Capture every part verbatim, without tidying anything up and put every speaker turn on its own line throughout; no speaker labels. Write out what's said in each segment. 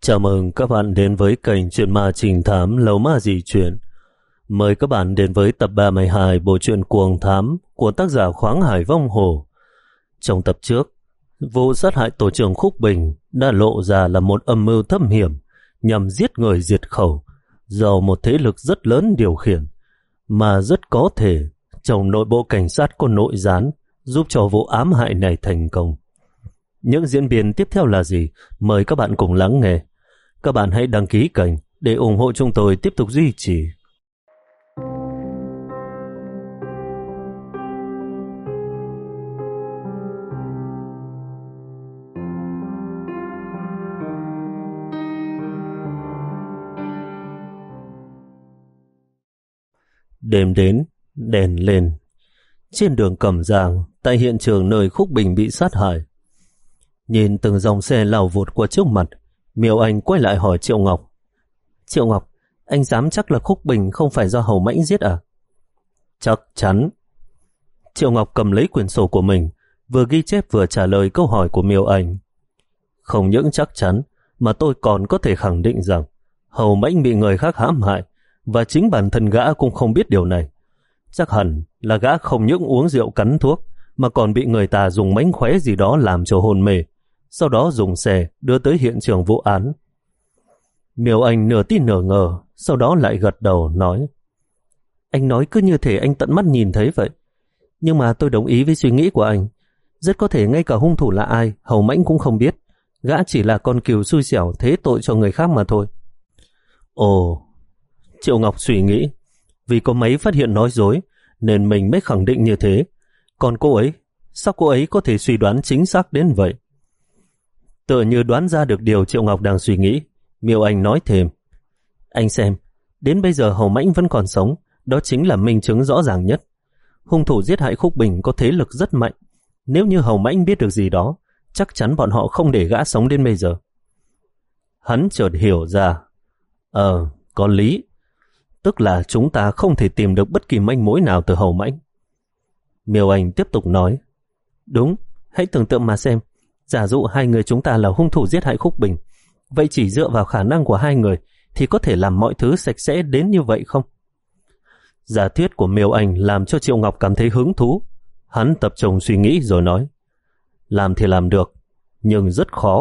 Chào mừng các bạn đến với kênh Chuyện Ma Trình Thám Lầu Ma Dị Chuyện. Mời các bạn đến với tập ba mươi hai bộ truyện Cuồng Thám của tác giả Khoáng Hải Vong Hồ. Trong tập trước, vụ sát hại tổ trưởng Khúc Bình đã lộ ra là một âm mưu thâm hiểm nhằm giết người diệt khẩu do một thế lực rất lớn điều khiển, mà rất có thể trong nội bộ cảnh sát có nội gián giúp cho vụ ám hại này thành công. Những diễn biến tiếp theo là gì? Mời các bạn cùng lắng nghe. Các bạn hãy đăng ký kênh để ủng hộ chúng tôi tiếp tục duy trì. Đêm đến, đèn lên. Trên đường Cẩm Giang, tại hiện trường nơi Khúc Bình bị sát hại, nhìn từng dòng xe lao vụt qua trước mặt, Miêu Anh quay lại hỏi Triệu Ngọc. Triệu Ngọc, anh dám chắc là Khúc Bình không phải do Hầu Mãnh giết à? Chắc chắn. Triệu Ngọc cầm lấy quyển sổ của mình, vừa ghi chép vừa trả lời câu hỏi của Miêu Anh. Không những chắc chắn, mà tôi còn có thể khẳng định rằng Hầu Mãnh bị người khác hãm hại, và chính bản thân gã cũng không biết điều này. Chắc hẳn là gã không những uống rượu cắn thuốc, mà còn bị người ta dùng mánh khóe gì đó làm cho hôn mê, sau đó dùng xe đưa tới hiện trường vụ án. Miêu Anh nửa tin nửa ngờ, sau đó lại gật đầu nói: Anh nói cứ như thể anh tận mắt nhìn thấy vậy. Nhưng mà tôi đồng ý với suy nghĩ của anh. Rất có thể ngay cả hung thủ là ai, Hầu Mãnh cũng không biết. Gã chỉ là con cừu xui xẻo thế tội cho người khác mà thôi. Ồ, Triệu Ngọc suy nghĩ, vì có mấy phát hiện nói dối nên mình mới khẳng định như thế. Còn cô ấy, sao cô ấy có thể suy đoán chính xác đến vậy? Tựa như đoán ra được điều Triệu Ngọc đang suy nghĩ, Miêu Anh nói thêm: Anh xem, đến bây giờ Hầu Mãnh vẫn còn sống, đó chính là minh chứng rõ ràng nhất. Hung thủ giết hại Khúc Bình có thế lực rất mạnh. Nếu như Hầu Mãnh biết được gì đó, chắc chắn bọn họ không để gã sống đến bây giờ. Hắn chợt hiểu ra. Ờ, có lý. Tức là chúng ta không thể tìm được bất kỳ manh mối nào từ Hầu Mãnh. Miêu Anh tiếp tục nói: Đúng, hãy tưởng tượng mà xem. Giả dụ hai người chúng ta là hung thủ giết hại Khúc Bình, vậy chỉ dựa vào khả năng của hai người thì có thể làm mọi thứ sạch sẽ đến như vậy không? Giả thuyết của Miêu Anh làm cho Triệu Ngọc cảm thấy hứng thú. Hắn tập trung suy nghĩ rồi nói: Làm thì làm được, nhưng rất khó.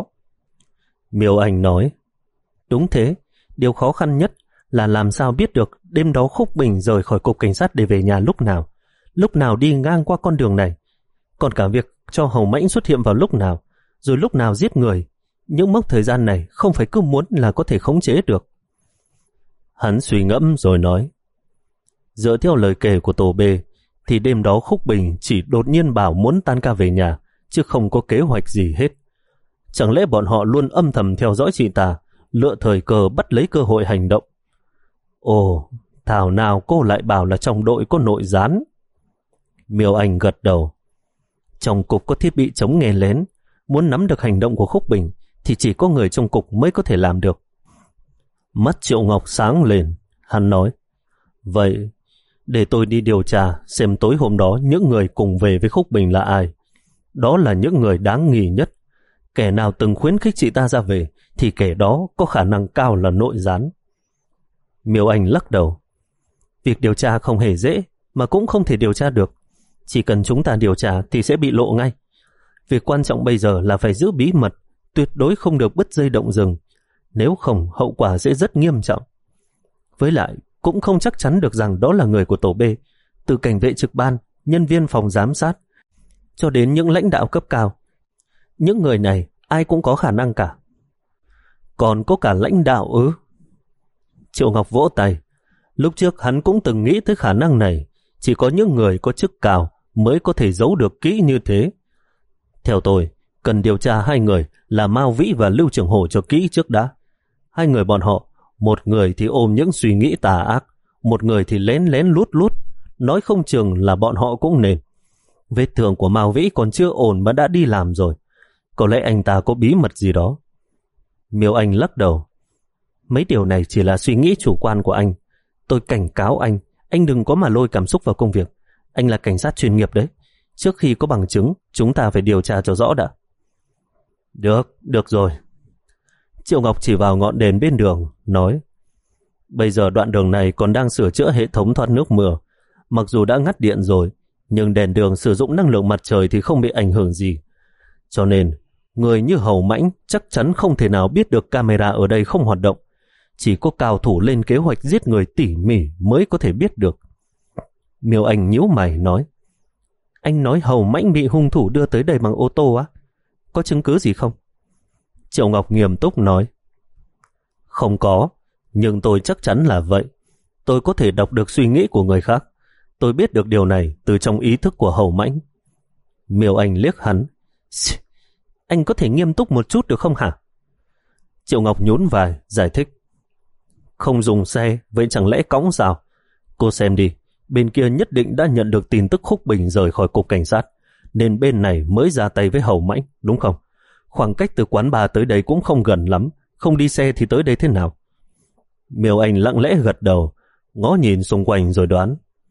Miêu Anh nói: Đúng thế, điều khó khăn nhất là làm sao biết được đêm đó Khúc Bình rời khỏi cục cảnh sát để về nhà lúc nào, lúc nào đi ngang qua con đường này, còn cả việc cho Hầu Mãnh xuất hiện vào lúc nào, rồi lúc nào giết người. Những mốc thời gian này không phải cứ muốn là có thể khống chế được. Hắn suy ngẫm rồi nói: Dựa theo lời kể của Tổ B thì đêm đó Khúc Bình chỉ đột nhiên bảo muốn tan ca về nhà, chứ không có kế hoạch gì hết. Chẳng lẽ bọn họ luôn âm thầm theo dõi chị ta, lựa thời cơ bắt lấy cơ hội hành động? Ồ, thảo nào cô lại bảo là trong đội có nội gián. Miêu Anh gật đầu. Trong cục có thiết bị chống nghe lén, muốn nắm được hành động của Khúc Bình thì chỉ có người trong cục mới có thể làm được. Mắt Triệu Ngọc sáng lên, hắn nói: Vậy để tôi đi điều tra xem tối hôm đó những người cùng về với Khúc Bình là ai. Đó là những người đáng nghi nhất. Kẻ nào từng khuyến khích chị ta ra về thì kẻ đó có khả năng cao là nội gián. Miêu Anh lắc đầu. Việc điều tra không hề dễ, mà cũng không thể điều tra được. Chỉ cần chúng ta điều tra thì sẽ bị lộ ngay. Việc quan trọng bây giờ là phải giữ bí mật, tuyệt đối không được bứt dây động rừng. Nếu không, hậu quả sẽ rất nghiêm trọng. Với lại, cũng không chắc chắn được rằng đó là người của Tổ B. Từ cảnh vệ trực ban, nhân viên phòng giám sát, cho đến những lãnh đạo cấp cao. Những người này, ai cũng có khả năng cả. Còn có cả lãnh đạo ư? Triệu Ngọc vỗ tay. Lúc trước hắn cũng từng nghĩ tới khả năng này. Chỉ có những người có chức cao mới có thể giấu được kỹ như thế. Theo tôi, cần điều tra hai người là Mao Vĩ và Lưu Trường Hổ cho kỹ trước đã. Hai người bọn họ, một người thì ôm những suy nghĩ tà ác, một người thì lén lén lút lút, nói không chừng là bọn họ cũng nên. Vết thương của Mao Vĩ còn chưa ổn mà đã đi làm rồi. Có lẽ anh ta có bí mật gì đó. Miêu Anh lắc đầu. Mấy điều này chỉ là suy nghĩ chủ quan của anh. Tôi cảnh cáo anh, anh đừng có mà lôi cảm xúc vào công việc. Anh là cảnh sát chuyên nghiệp đấy. Trước khi có bằng chứng, chúng ta phải điều tra cho rõ đã. Được, được rồi. Triệu Ngọc chỉ vào ngọn đèn bên đường, nói: bây giờ đoạn đường này còn đang sửa chữa hệ thống thoát nước mưa. Mặc dù đã ngắt điện rồi, nhưng đèn đường sử dụng năng lượng mặt trời thì không bị ảnh hưởng gì. Cho nên, người như Hầu Mãnh chắc chắn không thể nào biết được camera ở đây không hoạt động. Chỉ có cao thủ lên kế hoạch giết người tỉ mỉ mới có thể biết được. Miêu Anh nhíu mày nói: anh nói Hầu Mãnh bị hung thủ đưa tới đây bằng ô tô á? Có chứng cứ gì không? Triệu Ngọc nghiêm túc nói: không có, nhưng tôi chắc chắn là vậy. Tôi có thể đọc được suy nghĩ của người khác. Tôi biết được điều này từ trong ý thức của Hầu Mãnh. Miêu Anh liếc hắn: anh có thể nghiêm túc một chút được không hả? Triệu Ngọc nhún vai, giải thích: không dùng xe, vậy chẳng lẽ cõng sao? Cô xem đi, bên kia nhất định đã nhận được tin tức Khúc Bình rời khỏi cục cảnh sát, nên bên này mới ra tay với Hầu Mãnh, đúng không? Khoảng cách từ quán bar tới đây cũng không gần lắm, không đi xe thì tới đây thế nào? Miêu Anh lặng lẽ gật đầu, ngó nhìn xung quanh rồi đoán: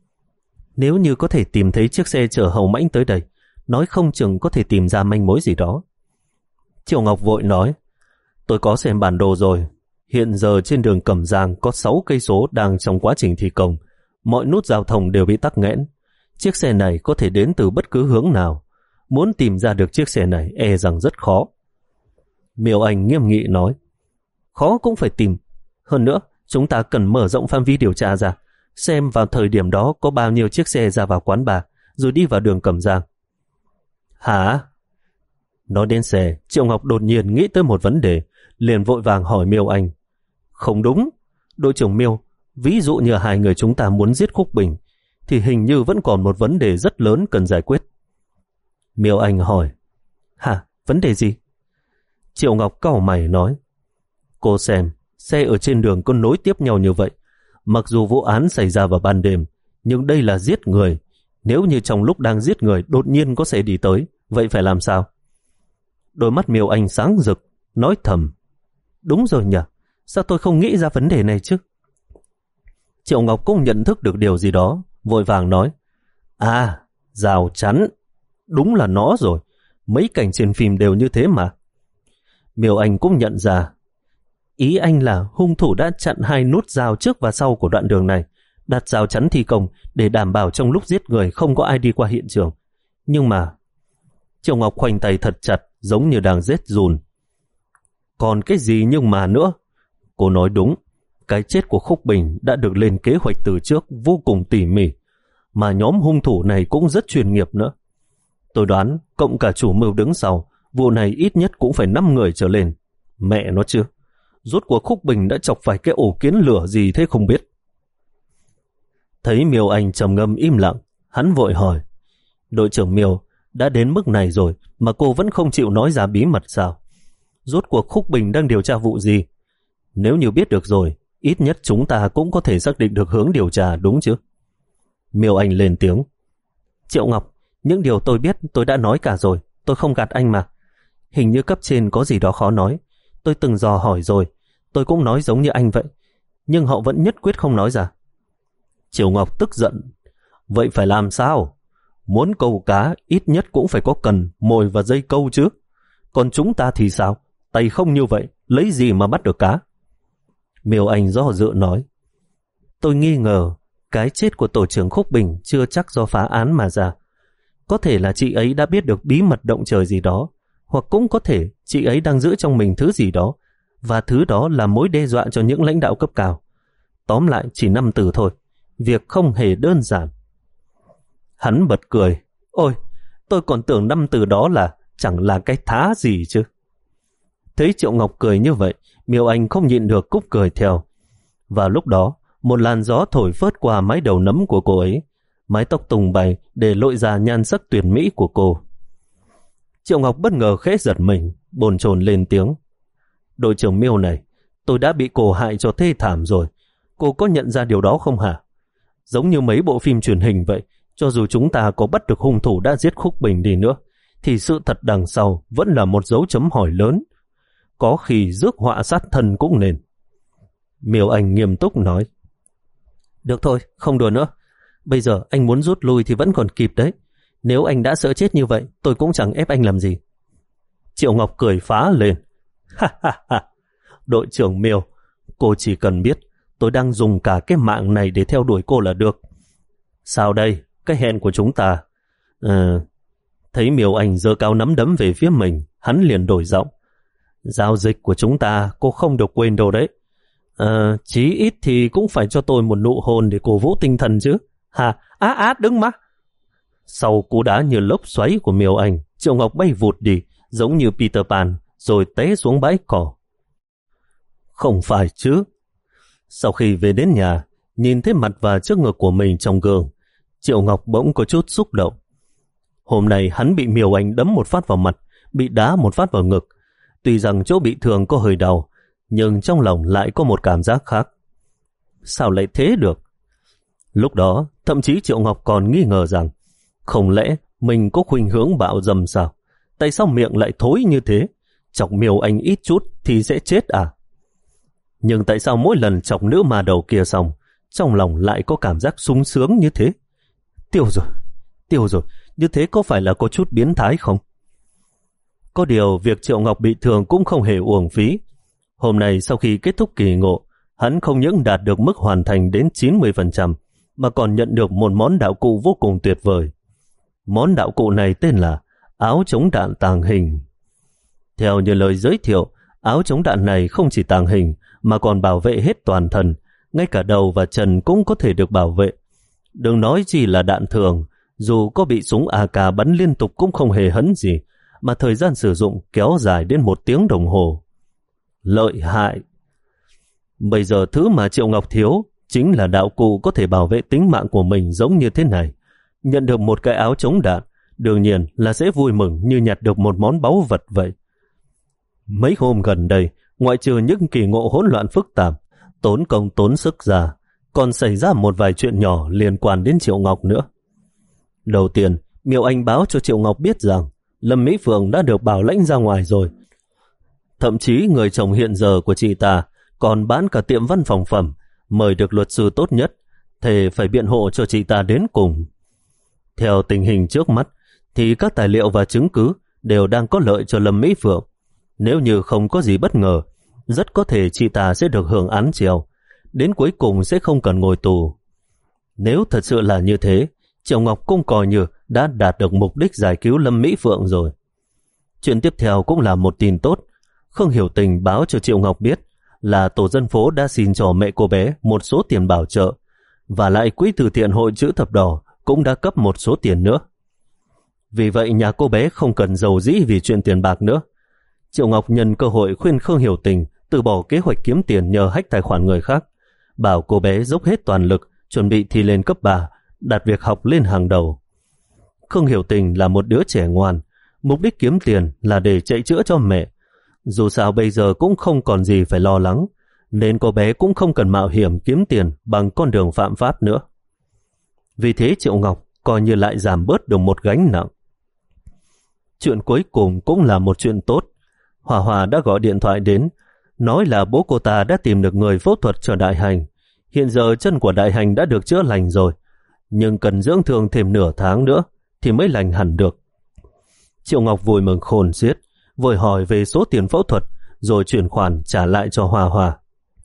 nếu như có thể tìm thấy chiếc xe chở Hầu Mãnh tới đây, nói không chừng có thể tìm ra manh mối gì đó. Triệu Ngọc vội nói: tôi có xem bản đồ rồi. Hiện giờ trên đường Cẩm Giang có sáu cây số đang trong quá trình thi công. Mọi nút giao thông đều bị tắc nghẽn. Chiếc xe này có thể đến từ bất cứ hướng nào. Muốn tìm ra được chiếc xe này e rằng rất khó. Miêu Anh nghiêm nghị nói: khó cũng phải tìm. Hơn nữa, chúng ta cần mở rộng phạm vi điều tra ra, xem vào thời điểm đó có bao nhiêu chiếc xe ra vào quán bar rồi đi vào đường Cẩm Giang. Hả? Nói đến xe, Triệu Ngọc đột nhiên nghĩ tới một vấn đề, liền vội vàng hỏi Miêu Anh: không đúng, đội trưởng Miêu, ví dụ như hai người chúng ta muốn giết Khúc Bình, thì hình như vẫn còn một vấn đề rất lớn cần giải quyết. Miêu Anh hỏi: hả, vấn đề gì? Triệu Ngọc cau mày nói: cô xem, xe ở trên đường có nối tiếp nhau như vậy. Mặc dù vụ án xảy ra vào ban đêm, nhưng đây là giết người. Nếu như trong lúc đang giết người đột nhiên có xe đi tới, vậy phải làm sao? Đôi mắt Miêu Anh sáng rực, nói thầm: đúng rồi nhỉ, sao tôi không nghĩ ra vấn đề này chứ? Triệu Ngọc cũng nhận thức được điều gì đó, vội vàng nói: à, rào chắn, đúng là nó rồi, mấy cảnh trên phim đều như thế mà. Miêu Anh cũng nhận ra: ý anh là hung thủ đã chặn hai nút rào trước và sau của đoạn đường này, đặt rào chắn thi công để đảm bảo trong lúc giết người không có ai đi qua hiện trường. Nhưng mà... Triệu Ngọc khoanh tay thật chặt, giống như đang rết run. Còn cái gì nhưng mà nữa? Cô nói đúng, cái chết của Khúc Bình đã được lên kế hoạch từ trước vô cùng tỉ mỉ, mà nhóm hung thủ này cũng rất chuyên nghiệp nữa. Tôi đoán cộng cả chủ mưu đứng sau, vụ này ít nhất cũng phải năm người trở lên. Mẹ nó chứ, rốt cuộc Khúc Bình đã chọc phải cái ổ kiến lửa gì thế không biết. Thấy Miêu Anh trầm ngâm im lặng, hắn vội hỏi: đội trưởng Miêu, đã đến mức này rồi mà cô vẫn không chịu nói ra bí mật sao? Rốt cuộc Khúc Bình đang điều tra vụ gì? Nếu như biết được rồi, ít nhất chúng ta cũng có thể xác định được hướng điều tra, đúng chứ? Miêu Anh lên tiếng: Triệu Ngọc, những điều tôi biết tôi đã nói cả rồi, tôi không gạt anh mà. Hình như cấp trên có gì đó khó nói. Tôi từng dò hỏi rồi, tôi cũng nói giống như anh vậy, nhưng họ vẫn nhất quyết không nói ra. Triệu Ngọc tức giận: vậy phải làm sao? Muốn câu cá ít nhất cũng phải có cần, mồi và dây câu chứ. Còn chúng ta thì sao? Tay không như vậy, lấy gì mà bắt được cá? Miêu Anh do dự nói: tôi nghi ngờ cái chết của tổ trưởng Khúc Bình chưa chắc do phá án mà ra. Có thể là chị ấy đã biết được bí mật động trời gì đó, hoặc cũng có thể chị ấy đang giữ trong mình thứ gì đó, và thứ đó là mối đe dọa cho những lãnh đạo cấp cao. Tóm lại chỉ năm từ thôi, việc không hề đơn giản. Hắn bật cười: ôi, tôi còn tưởng năm từ đó là chẳng là cái thá gì chứ. Thấy Triệu Ngọc cười như vậy, Miêu Anh không nhịn được cúc cười theo. Và lúc đó, một làn gió thổi phớt qua mái đầu nấm của cô ấy, mái tóc tung bay để lộ ra nhan sắc tuyệt mỹ của cô. Triệu Ngọc bất ngờ khẽ giật mình, bồn chồn lên tiếng: đội trưởng Miêu này, tôi đã bị cô hại cho thê thảm rồi. Cô có nhận ra điều đó không hả? Giống như mấy bộ phim truyền hình vậy, cho dù chúng ta có bắt được hung thủ đã giết Khúc Bình đi nữa, thì sự thật đằng sau vẫn là một dấu chấm hỏi lớn. Có khi rước họa sát thân cũng nên. Miêu Anh nghiêm túc nói: được thôi, không đùa nữa. Bây giờ anh muốn rút lui thì vẫn còn kịp đấy. Nếu anh đã sợ chết như vậy, tôi cũng chẳng ép anh làm gì. Triệu Ngọc cười phá lên: ha ha ha, Đội trưởng Miêu, cô chỉ cần biết tôi đang dùng cả cái mạng này để theo đuổi cô là được. Sao đây? Cái hẹn của chúng ta... Ờ... Thấy Miêu Anh giơ cao nắm đấm về phía mình, hắn liền đổi giọng. Giao dịch của chúng ta cô không được quên đâu đấy. Ờ, chí ít thì cũng phải cho tôi một nụ hôn để cổ vũ tinh thần chứ. Hà, á á đứng má. Sau cú đá như lốc xoáy của Miêu Anh, Triệu Ngọc bay vụt đi, giống như Peter Pan, rồi té xuống bãi cỏ. Không phải chứ. Sau khi về đến nhà, nhìn thấy mặt và trước ngực của mình trong gương, Triệu Ngọc bỗng có chút xúc động. Hôm nay hắn bị Miêu Anh đấm một phát vào mặt, bị đá một phát vào ngực. Tuy rằng chỗ bị thương có hơi đau, nhưng trong lòng lại có một cảm giác khác. Sao lại thế được? Lúc đó, thậm chí Triệu Ngọc còn nghi ngờ rằng không lẽ mình có khuynh hướng bạo dâm sao? Tại sao miệng lại thối như thế? Chọc Miêu Anh ít chút thì sẽ chết à? Nhưng tại sao mỗi lần chọc nữ ma đầu kia xong, trong lòng lại có cảm giác sung sướng như thế? Tiêu rồi, tiêu rồi, như thế có phải là có chút biến thái không? Có điều việc Triệu Ngọc bị thương cũng không hề uổng phí. Hôm nay sau khi kết thúc kỳ ngộ, hắn không những đạt được mức hoàn thành đến chín mươi phần trăm, mà còn nhận được một món đạo cụ vô cùng tuyệt vời. Món đạo cụ này tên là áo chống đạn tàng hình. Theo như lời giới thiệu, áo chống đạn này không chỉ tàng hình mà còn bảo vệ hết toàn thân, ngay cả đầu và chân cũng có thể được bảo vệ. Đừng nói chỉ là đạn thường, dù có bị súng a ca bắn liên tục cũng không hề hấn gì, mà thời gian sử dụng kéo dài đến một tiếng đồng hồ. Lợi hại! Bây giờ thứ mà Triệu Ngọc thiếu chính là đạo cụ có thể bảo vệ tính mạng của mình giống như thế này. Nhận được một cái áo chống đạn, đương nhiên là sẽ vui mừng như nhặt được một món báu vật vậy. Mấy hôm gần đây, ngoại trừ những kỳ ngộ hỗn loạn phức tạp, tốn công tốn sức ra, còn xảy ra một vài chuyện nhỏ liên quan đến Triệu Ngọc nữa. Đầu tiên, Miêu Anh báo cho Triệu Ngọc biết rằng Lâm Mỹ Phượng đã được bảo lãnh ra ngoài rồi. Thậm chí người chồng hiện giờ của chị ta còn bán cả tiệm văn phòng phẩm, mời được luật sư tốt nhất, thề phải biện hộ cho chị ta đến cùng. Theo tình hình trước mắt, thì các tài liệu và chứng cứ đều đang có lợi cho Lâm Mỹ Phượng. Nếu như không có gì bất ngờ, rất có thể chị ta sẽ được hưởng án treo, đến cuối cùng sẽ không cần ngồi tù. Nếu thật sự là như thế, Triệu Ngọc cũng coi như đã đạt được mục đích giải cứu Lâm Mỹ Phượng rồi. Chuyện tiếp theo cũng là một tin tốt. Khương Hiểu Tình báo cho Triệu Ngọc biết là tổ dân phố đã xin cho mẹ cô bé một số tiền bảo trợ, và lại quỹ từ thiện hội chữ thập đỏ cũng đã cấp một số tiền nữa. Vì vậy nhà cô bé không cần giàu dĩ vì chuyện tiền bạc nữa. Triệu Ngọc nhân cơ hội khuyên Khương Hiểu Tình từ bỏ kế hoạch kiếm tiền nhờ hack tài khoản người khác, bảo cô bé dốc hết toàn lực chuẩn bị thi lên cấp ba, đặt việc học lên hàng đầu. Khương Hiểu Tình là một đứa trẻ ngoan, mục đích kiếm tiền là để chạy chữa cho mẹ. Dù sao bây giờ cũng không còn gì phải lo lắng, nên cô bé cũng không cần mạo hiểm kiếm tiền bằng con đường phạm pháp nữa. Vì thế Triệu Ngọc coi như lại giảm bớt được một gánh nặng. Chuyện cuối cùng cũng là một chuyện tốt. Hòa Hòa đã gọi điện thoại đến, nói là bố cô ta đã tìm được người phẫu thuật cho Đại Hành. Hiện giờ chân của Đại Hành đã được chữa lành rồi, nhưng cần dưỡng thương thêm nửa tháng nữa thì mới lành hẳn được. Triệu Ngọc vui mừng khôn xiết, vội hỏi về số tiền phẫu thuật rồi chuyển khoản trả lại cho Hòa Hòa.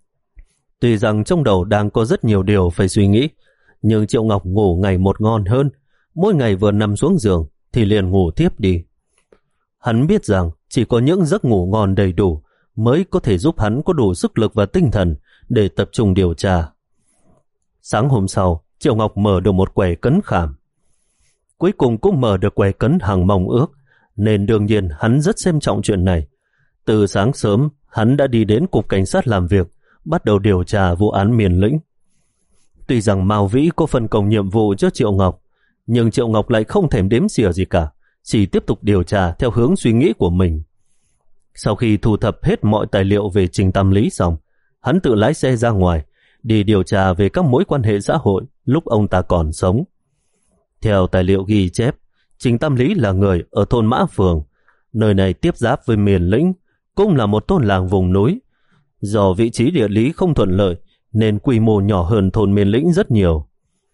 Tuy rằng trong đầu đang có rất nhiều điều phải suy nghĩ, nhưng Triệu Ngọc ngủ ngày một ngon hơn. Mỗi ngày vừa nằm xuống giường thì liền ngủ tiếp đi. Hắn biết rằng chỉ có những giấc ngủ ngon đầy đủ mới có thể giúp hắn có đủ sức lực và tinh thần để tập trung điều tra. Sáng hôm sau, Triệu Ngọc mở được một quầy cấn khảm. Cuối cùng cũng mở được quầy cấn hàng mong ước, nên đương nhiên hắn rất xem trọng chuyện này. Từ sáng sớm, hắn đã đi đến cục cảnh sát làm việc, bắt đầu điều tra vụ án Miền Lĩnh. Tuy rằng Mao Vĩ có phân công nhiệm vụ cho Triệu Ngọc, nhưng Triệu Ngọc lại không thèm đếm xỉa gì cả, chỉ tiếp tục điều tra theo hướng suy nghĩ của mình. Sau khi thu thập hết mọi tài liệu về Trình Tam Lý xong, hắn tự lái xe ra ngoài, đi điều tra về các mối quan hệ xã hội lúc ông ta còn sống. Theo tài liệu ghi chép, Trình Tam Lý là người ở thôn Mã Phường, nơi này tiếp giáp với Miền Lĩnh, cũng là một thôn làng vùng núi. Do vị trí địa lý không thuận lợi, nên quy mô nhỏ hơn thôn Miền Lĩnh rất nhiều.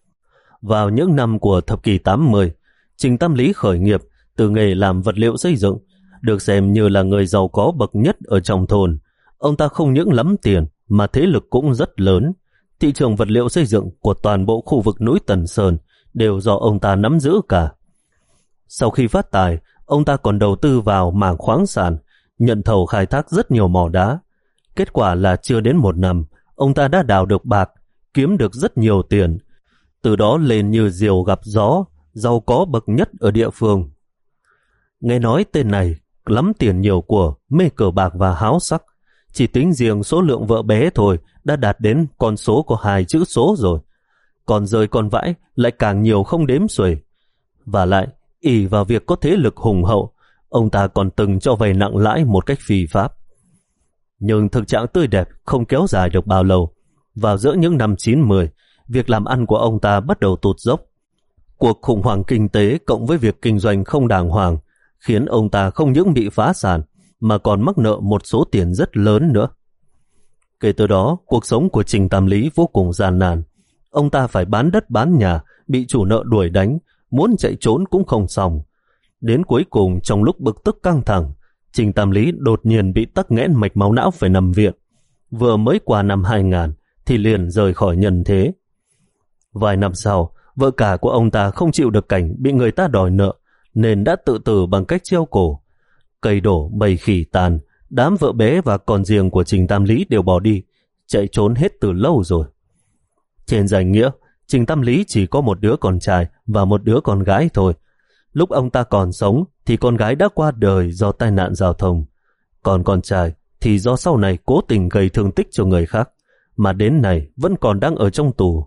Vào những năm của thập kỷ tám mươi, Trình Tam Lý khởi nghiệp từ nghề làm vật liệu xây dựng, được xem như là người giàu có bậc nhất ở trong thôn, ông ta không những lắm tiền mà thế lực cũng rất lớn. Thị trường vật liệu xây dựng của toàn bộ khu vực núi Tần Sơn đều do ông ta nắm giữ cả. Sau khi phát tài, ông ta còn đầu tư vào mảng khoáng sản, nhận thầu khai thác rất nhiều mỏ đá. Kết quả là chưa đến một năm, ông ta đã đào được bạc, kiếm được rất nhiều tiền. Từ đó lên như diều gặp gió, giàu có bậc nhất ở địa phương. Nghe nói tên này lắm tiền nhiều của, mê cờ bạc và háo sắc. Chỉ tính riêng số lượng vợ bé thôi đã đạt đến con số của hai chữ số rồi. Còn rơi con vãi lại càng nhiều không đếm xuể. Và lại, ỷ vào việc có thế lực hùng hậu, ông ta còn từng cho vay nặng lãi một cách phi pháp. Nhưng thực trạng tươi đẹp không kéo dài được bao lâu. Vào giữa những năm chín mươi, việc làm ăn của ông ta bắt đầu tụt dốc. Cuộc khủng hoảng kinh tế cộng với việc kinh doanh không đàng hoàng khiến ông ta không những bị phá sản mà còn mắc nợ một số tiền rất lớn nữa. Kể từ đó, cuộc sống của Trình Tam Lý vô cùng gian nan. Ông ta phải bán đất bán nhà, bị chủ nợ đuổi đánh, muốn chạy trốn cũng không xong. Đến cuối cùng, trong lúc bực tức căng thẳng, Trình Tam Lý đột nhiên bị tắc nghẽn mạch máu não phải nằm viện. Vừa mới qua năm hai nghìn thì liền rời khỏi nhân thế. Vài năm sau, vợ cả của ông ta không chịu được cảnh bị người ta đòi nợ nên đã tự tử bằng cách treo cổ. Cây đổ bầy khỉ tàn, đám vợ bé và con riêng của Trình Tam Lý đều bỏ đi, chạy trốn hết từ lâu rồi. Trên danh nghĩa, Trình Tam Lý chỉ có một đứa con trai và một đứa con gái thôi. Lúc ông ta còn sống thì con gái đã qua đời do tai nạn giao thông. Còn con trai thì do sau này cố tình gây thương tích cho người khác, mà đến nay vẫn còn đang ở trong tù.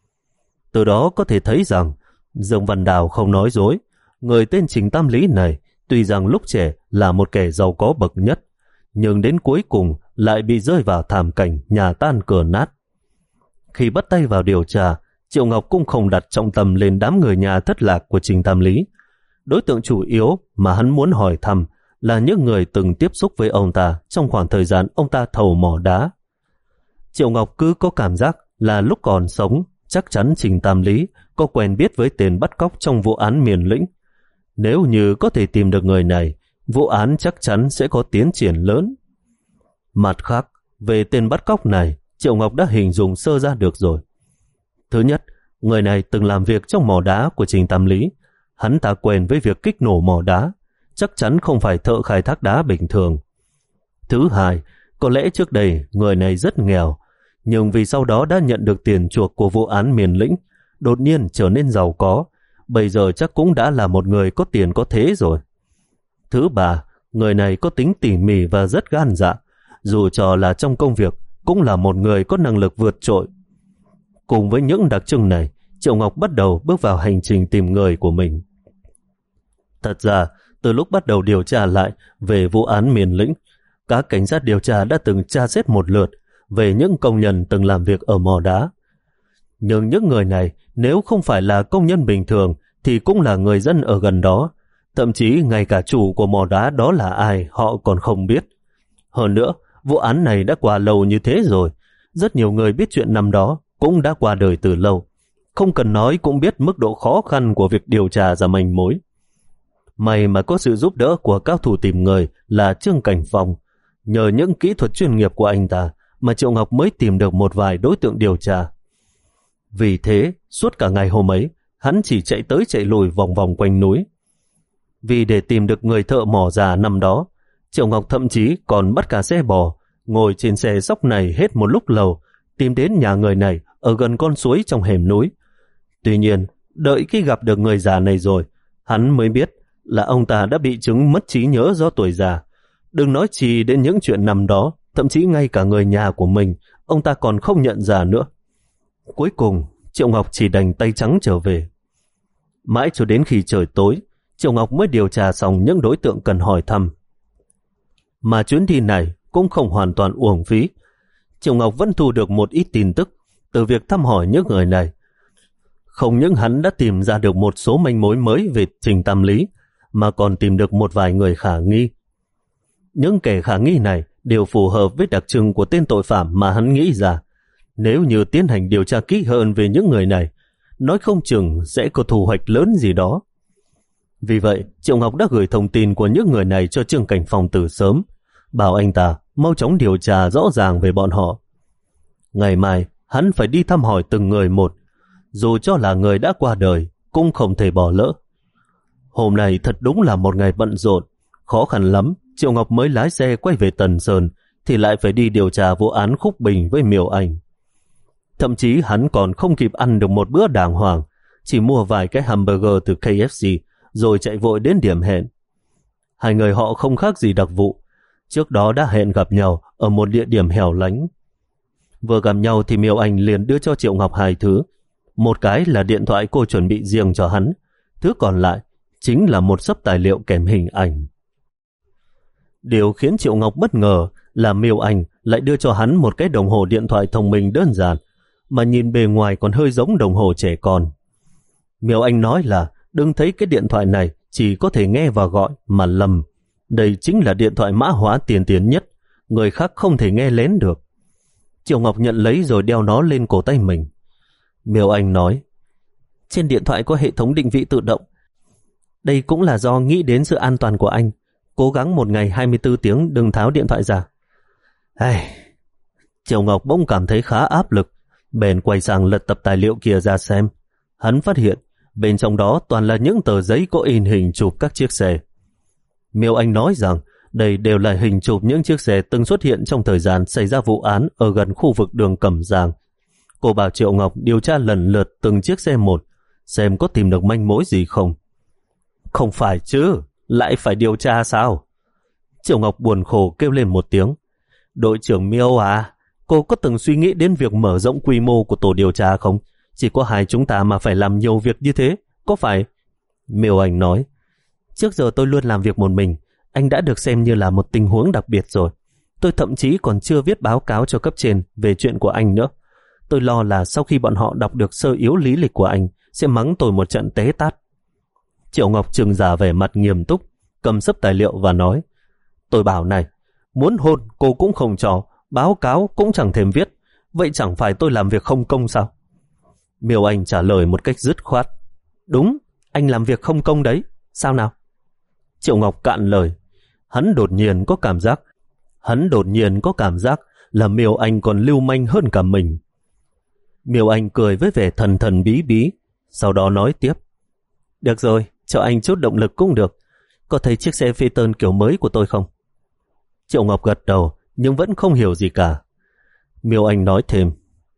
Từ đó có thể thấy rằng Dương Văn Đào không nói dối. Người tên Trình Tam Lý này tuy rằng lúc trẻ là một kẻ giàu có bậc nhất, nhưng đến cuối cùng lại bị rơi vào thảm cảnh nhà tan cửa nát. Khi bắt tay vào điều tra, Triệu Ngọc cũng không đặt trọng tâm lên đám người nhà thất lạc của Trình Tam Lý. Đối tượng chủ yếu mà hắn muốn hỏi thăm là những người từng tiếp xúc với ông ta trong khoảng thời gian ông ta thầu mỏ đá. Triệu Ngọc cứ có cảm giác là lúc còn sống, chắc chắn Trình Tam Lý có quen biết với tên bắt cóc trong vụ án Miền Lĩnh. Nếu như có thể tìm được người này, vụ án chắc chắn sẽ có tiến triển lớn. Mặt khác, về tên bắt cóc này, Triệu Ngọc đã hình dung sơ ra được rồi. Thứ nhất, người này từng làm việc trong mỏ đá của Trình Tam Lý. Hắn ta quen với việc kích nổ mỏ đá, chắc chắn không phải thợ khai thác đá bình thường. Thứ hai, có lẽ trước đây người này rất nghèo, nhưng vì sau đó đã nhận được tiền chuộc của vụ án Miền Lĩnh, đột nhiên trở nên giàu có, bây giờ chắc cũng đã là một người có tiền có thế rồi. Thứ ba, người này có tính tỉ mỉ và rất gan dạ, dù cho là trong công việc cũng là một người có năng lực vượt trội. Cùng với những đặc trưng này, Triệu Ngọc bắt đầu bước vào hành trình tìm người của mình. Thật ra, từ lúc bắt đầu điều tra lại về vụ án Miền Lĩnh, các cảnh sát điều tra đã từng tra xét một lượt về những công nhân từng làm việc ở mỏ đá. Nhưng những người này nếu không phải là công nhân bình thường thì cũng là người dân ở gần đó. Thậm chí ngay cả chủ của mỏ đá đó là ai họ còn không biết. Hơn nữa, vụ án này đã qua lâu như thế rồi. Rất nhiều người biết chuyện năm đó cũng đã qua đời từ lâu. Không cần nói cũng biết mức độ khó khăn của việc điều tra ra manh mối. May mà có sự giúp đỡ của cao thủ tìm người là Trương Cảnh Phong. Nhờ những kỹ thuật chuyên nghiệp của anh ta mà Triệu Ngọc mới tìm được một vài đối tượng điều tra. Vì thế, suốt cả ngày hôm ấy, hắn chỉ chạy tới chạy lùi vòng vòng quanh núi. Vì để tìm được người thợ mỏ già năm đó, Triệu Ngọc thậm chí còn bắt cả xe bò, ngồi trên xe sóc này hết một lúc lâu, tìm đến nhà người này ở gần con suối trong hẻm núi. Tuy nhiên, đợi khi gặp được người già này rồi, hắn mới biết là ông ta đã bị chứng mất trí nhớ do tuổi già. Đừng nói chi đến những chuyện năm đó, thậm chí ngay cả người nhà của mình, ông ta còn không nhận ra nữa. Cuối cùng, Triệu Ngọc chỉ đành tay trắng trở về. Mãi cho đến khi trời tối, Triệu Ngọc mới điều tra xong những đối tượng cần hỏi thăm. Mà chuyến đi này cũng không hoàn toàn uổng phí. Triệu Ngọc vẫn thu được một ít tin tức từ việc thăm hỏi những người này. Không những hắn đã tìm ra được một số manh mối mới về Trình Tam Lý, mà còn tìm được một vài người khả nghi. Những kẻ khả nghi này đều phù hợp với đặc trưng của tên tội phạm mà hắn nghĩ ra. Nếu như tiến hành điều tra kỹ hơn về những người này, nói không chừng sẽ có thu hoạch lớn gì đó. Vì vậy, Triệu Ngọc đã gửi thông tin của những người này cho Trương Cảnh Phong từ sớm. bảo anh ta mau chóng điều tra rõ ràng về bọn họ. Ngày mai, hắn phải đi thăm hỏi từng người một, dù cho là người đã qua đời, cũng không thể bỏ lỡ. Hôm nay thật đúng là một ngày bận rộn, khó khăn lắm, Triệu Ngọc mới lái xe quay về Tần Sơn, thì lại phải đi điều tra vụ án Khúc Bình với Miêu Anh. Thậm chí hắn còn không kịp ăn được một bữa đàng hoàng, chỉ mua vài cái hamburger từ ca ép xê, rồi chạy vội đến điểm hẹn. Hai người họ không khác gì đặc vụ, trước đó đã hẹn gặp nhau ở một địa điểm hẻo lánh. Vừa gặp nhau thì Miêu Anh liền đưa cho Triệu Ngọc hai thứ. Một cái là điện thoại cô chuẩn bị riêng cho hắn, thứ còn lại chính là một xấp tài liệu kèm hình ảnh. Điều khiến Triệu Ngọc bất ngờ là Miêu Anh lại đưa cho hắn một cái đồng hồ điện thoại thông minh đơn giản, mà nhìn bề ngoài còn hơi giống đồng hồ trẻ con. Miêu Anh nói là đừng thấy cái điện thoại này chỉ có thể nghe và gọi mà lầm. Đây chính là điện thoại mã hóa tiên tiến nhất, người khác không thể nghe lén được. Triệu Ngọc nhận lấy rồi đeo nó lên cổ tay mình. Miêu Anh nói, trên điện thoại có hệ thống định vị tự động. Đây cũng là do nghĩ đến sự an toàn của anh. Cố gắng một ngày hai mươi bốn tiếng đừng tháo điện thoại ra. Ai... Triệu Ngọc bỗng cảm thấy khá áp lực, bèn quay sang lật tập tài liệu kia ra xem. Hắn phát hiện bên trong đó toàn là những tờ giấy có in hình chụp các chiếc xe. Miêu Anh nói rằng đây đều là hình chụp những chiếc xe từng xuất hiện trong thời gian xảy ra vụ án ở gần khu vực đường Cẩm Giang. Cô bảo Triệu Ngọc điều tra lần lượt từng chiếc xe một, xem có tìm được manh mối gì không. Không phải chứ, lại phải điều tra sao? Triệu Ngọc buồn khổ kêu lên một tiếng. Đội trưởng Miêu à, cô có từng suy nghĩ đến việc mở rộng quy mô của tổ điều tra không? Chỉ có hai chúng ta mà phải làm nhiều việc như thế, có phải? Miêu Anh nói, trước giờ tôi luôn làm việc một mình, anh đã được xem như là một tình huống đặc biệt rồi. Tôi thậm chí còn chưa viết báo cáo cho cấp trên về chuyện của anh nữa. Tôi lo là sau khi bọn họ đọc được sơ yếu lý lịch của anh, sẽ mắng tôi một trận té tát. Triệu Ngọc trừng giả vẻ mặt nghiêm túc, cầm xấp tài liệu và nói, tôi bảo này, muốn hôn cô cũng không cho, báo cáo cũng chẳng thèm viết, vậy chẳng phải tôi làm việc không công sao? Miêu Anh trả lời một cách dứt khoát, đúng, anh làm việc không công đấy, sao nào? Triệu Ngọc cạn lời, hắn đột nhiên có cảm giác, hắn đột nhiên có cảm giác là Miêu Anh còn lưu manh hơn cả mình. Miêu Anh cười với vẻ thần thần bí bí, sau đó nói tiếp, được rồi, cho anh chút động lực cũng được. Có thấy chiếc xe Phaeton kiểu mới của tôi không? Triệu Ngọc gật đầu, nhưng vẫn không hiểu gì cả. Miêu Anh nói thêm,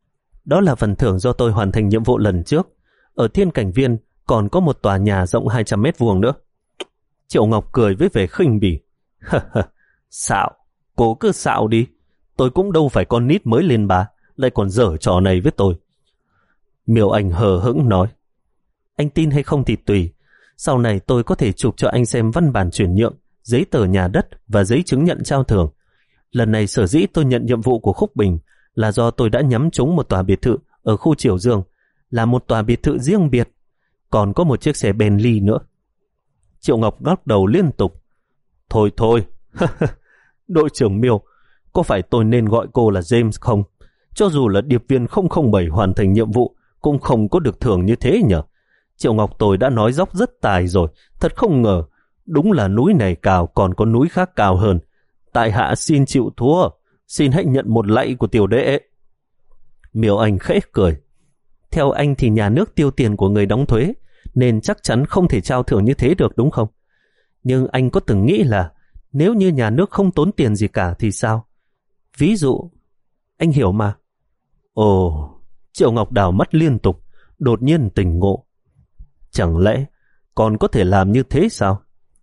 đó là phần thưởng do tôi hoàn thành nhiệm vụ lần trước. Ở Thiên Cảnh Viên còn có một tòa nhà rộng hai trăm mét vuông nữa. Triệu Ngọc cười với vẻ khinh bỉ. Xạo, cô cứ xạo đi. Tôi cũng đâu phải con nít mới lên ba, lại còn dở trò này với tôi. Miêu Anh hờ hững nói, anh tin hay không thì tùy. Sau này tôi có thể chụp cho anh xem văn bản chuyển nhượng, giấy tờ nhà đất và giấy chứng nhận trao thưởng. Lần này sở dĩ tôi nhận nhiệm vụ của Khúc Bình là do tôi đã nhắm trúng một tòa biệt thự ở khu Triều Dương, là một tòa biệt thự riêng biệt, còn có một chiếc xe Bentley nữa. Triệu Ngọc lắc đầu liên tục. Thôi thôi, đội trưởng Miêu, có phải tôi nên gọi cô là James không? Cho dù là điệp viên không không bảy hoàn thành nhiệm vụ cũng không có được thưởng như thế nhỉ? Triệu Ngọc tôi đã nói dốc rất tài rồi, thật không ngờ, đúng là núi này cao còn có núi khác cao hơn. Tại hạ xin chịu thua, xin hãy nhận một lạy của tiểu đệ. Miêu Anh khẽ cười. Theo anh thì nhà nước tiêu tiền của người đóng thuế, nên chắc chắn không thể trao thưởng như thế được đúng không? Nhưng anh có từng nghĩ là nếu như nhà nước không tốn tiền gì cả thì sao? Ví dụ, anh hiểu mà. Ồ, Triệu Ngọc đảo mắt liên tục, đột nhiên tỉnh ngộ. Chẳng lẽ còn có thể làm như thế sao?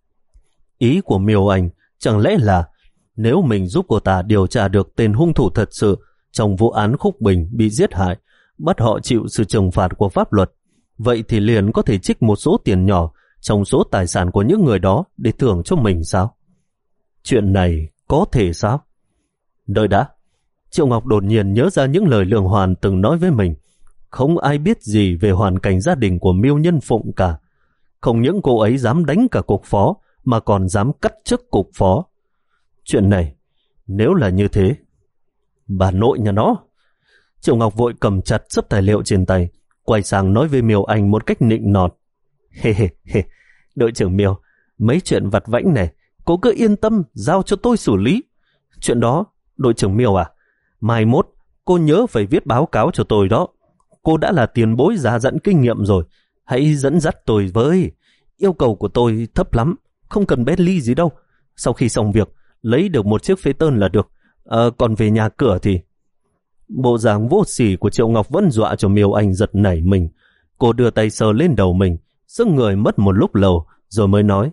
Ý của Miêu Anh chẳng lẽ là nếu mình giúp cô ta điều tra được tên hung thủ thật sự trong vụ án Khúc Bình bị giết hại, bắt họ chịu sự trừng phạt của pháp luật, vậy thì liền có thể trích một số tiền nhỏ trong số tài sản của những người đó để thưởng cho mình sao? Chuyện này có thể sao? Đợi đã, Triệu Ngọc đột nhiên nhớ ra những lời Lương Hoàn từng nói với mình. Không ai biết gì về hoàn cảnh gia đình của Miêu Nhân Phụng cả. Không những cô ấy dám đánh cả cục phó, mà còn dám cắt chức cục phó. Chuyện này, nếu là như thế, bà nội nhà nó. Triệu Ngọc vội cầm chặt xấp tài liệu trên tay, quay sang nói với Miêu Anh một cách nịnh nọt. Hê hê hê, đội trưởng Miêu, mấy chuyện vặt vãnh này, cô cứ yên tâm, giao cho tôi xử lý. Chuyện đó, đội trưởng Miêu à, mai mốt cô nhớ phải viết báo cáo cho tôi đó. Cô đã là tiền bối già dặn kinh nghiệm rồi, hãy dẫn dắt tôi với. Yêu cầu của tôi thấp lắm, không cần Bentley gì đâu. Sau khi xong việc, lấy được một chiếc phế tơn là được. À, còn về nhà cửa thì... Bộ dáng vô sỉ của Triệu Ngọc vẫn dọa cho Miêu Anh giật nảy mình. Cô đưa tay sờ lên đầu mình, sức người mất một lúc lâu, rồi mới nói: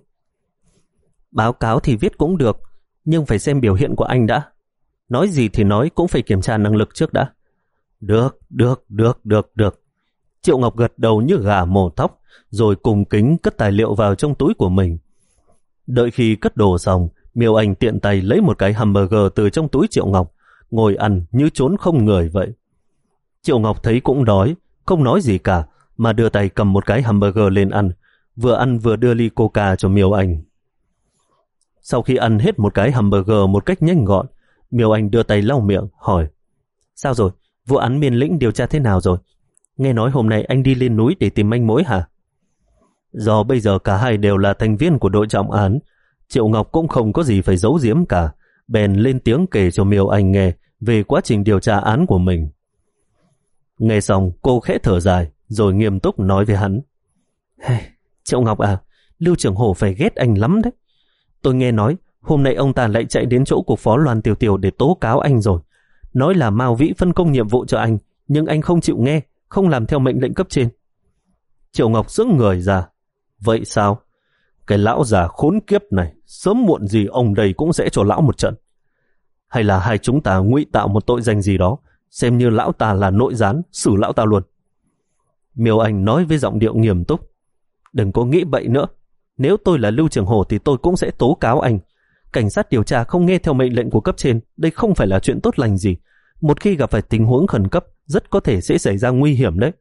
báo cáo thì viết cũng được, nhưng phải xem biểu hiện của anh đã. Nói gì thì nói cũng phải kiểm tra năng lực trước đã. Được, được, được, được, được. Triệu Ngọc gật đầu như gà mổ thóc, rồi cùng kính cất tài liệu vào trong túi của mình. Đợi khi cất đồ xong, Miêu Anh tiện tay lấy một cái hamburger từ trong túi Triệu Ngọc, ngồi ăn như trốn không người vậy. Triệu Ngọc thấy cũng đói, không nói gì cả, mà đưa tay cầm một cái hamburger lên ăn, vừa ăn vừa đưa ly coca cho Miêu Anh. Sau khi ăn hết một cái hamburger một cách nhanh gọn, Miêu Anh đưa tay lau miệng, hỏi: sao rồi, vụ án Miền Lĩnh điều tra thế nào rồi? Nghe nói hôm nay anh đi lên núi để tìm manh mối hả? Do bây giờ cả hai đều là thành viên của đội trọng án, Triệu Ngọc cũng không có gì phải giấu giếm cả, bèn lên tiếng kể cho Miêu Anh nghe về quá trình điều tra án của mình. Nghe xong, cô khẽ thở dài, rồi nghiêm túc nói với hắn: hey, Triệu Ngọc à, Lưu Trưởng Hổ phải ghét anh lắm đấy. Tôi nghe nói hôm nay ông ta lại chạy đến chỗ của Phó Loan Tiểu Tiểu để tố cáo anh rồi. Nói là Mao Vĩ phân công nhiệm vụ cho anh, nhưng anh không chịu nghe, không làm theo mệnh lệnh cấp trên. Triệu Ngọc sững người ra. Vậy sao? Cái lão già khốn kiếp này, sớm muộn gì ông đây cũng sẽ cho lão một trận. Hay là hai chúng ta ngụy tạo một tội danh gì đó, xem như lão ta là nội gián, xử lão ta luôn. Miêu Anh nói với giọng điệu nghiêm túc: đừng có nghĩ bậy nữa. Nếu tôi là Lưu Trường Hổ thì tôi cũng sẽ tố cáo anh. Cảnh sát điều tra không nghe theo mệnh lệnh của cấp trên, đây không phải là chuyện tốt lành gì. Một khi gặp phải tình huống khẩn cấp, rất có thể sẽ xảy ra nguy hiểm đấy.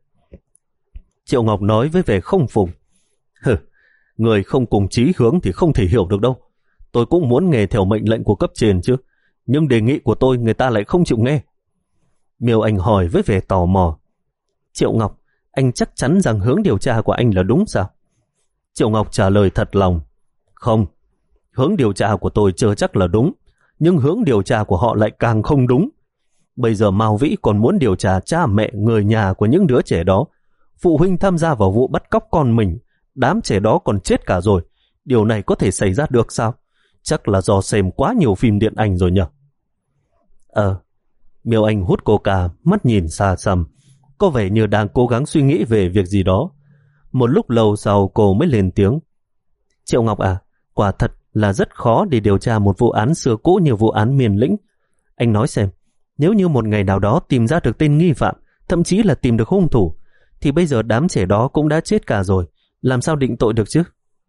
Triệu Ngọc nói với vẻ không phục: hừ, người không cùng chí hướng thì không thể hiểu được đâu. Tôi cũng muốn nghe theo mệnh lệnh của cấp trên chứ, nhưng đề nghị của tôi người ta lại không chịu nghe. Miêu Anh hỏi với vẻ tò mò: Triệu Ngọc, anh chắc chắn rằng hướng điều tra của anh là đúng sao? Triệu Ngọc trả lời thật lòng: không, hướng điều tra của tôi chưa chắc là đúng, nhưng hướng điều tra của họ lại càng không đúng. Bây giờ Mao Vĩ còn muốn điều tra cha mẹ, người nhà của những đứa trẻ đó. Phụ huynh tham gia vào vụ bắt cóc con mình, đám trẻ đó còn chết cả rồi. Điều này có thể xảy ra được sao? Chắc là do xem quá nhiều phim điện ảnh rồi nhỉ? Ờ, Miêu Anh hút coca, mắt nhìn xa xăm, có vẻ như đang cố gắng suy nghĩ về việc gì đó. Một lúc lâu sau cô mới lên tiếng: Triệu Ngọc à, quả thật là rất khó để điều tra một vụ án xưa cũ như vụ án Miền Lĩnh. Anh nói xem, nếu như một ngày nào đó tìm ra được tên nghi phạm, thậm chí là tìm được hung thủ, thì bây giờ đám trẻ đó cũng đã chết cả rồi, làm sao định tội được chứ?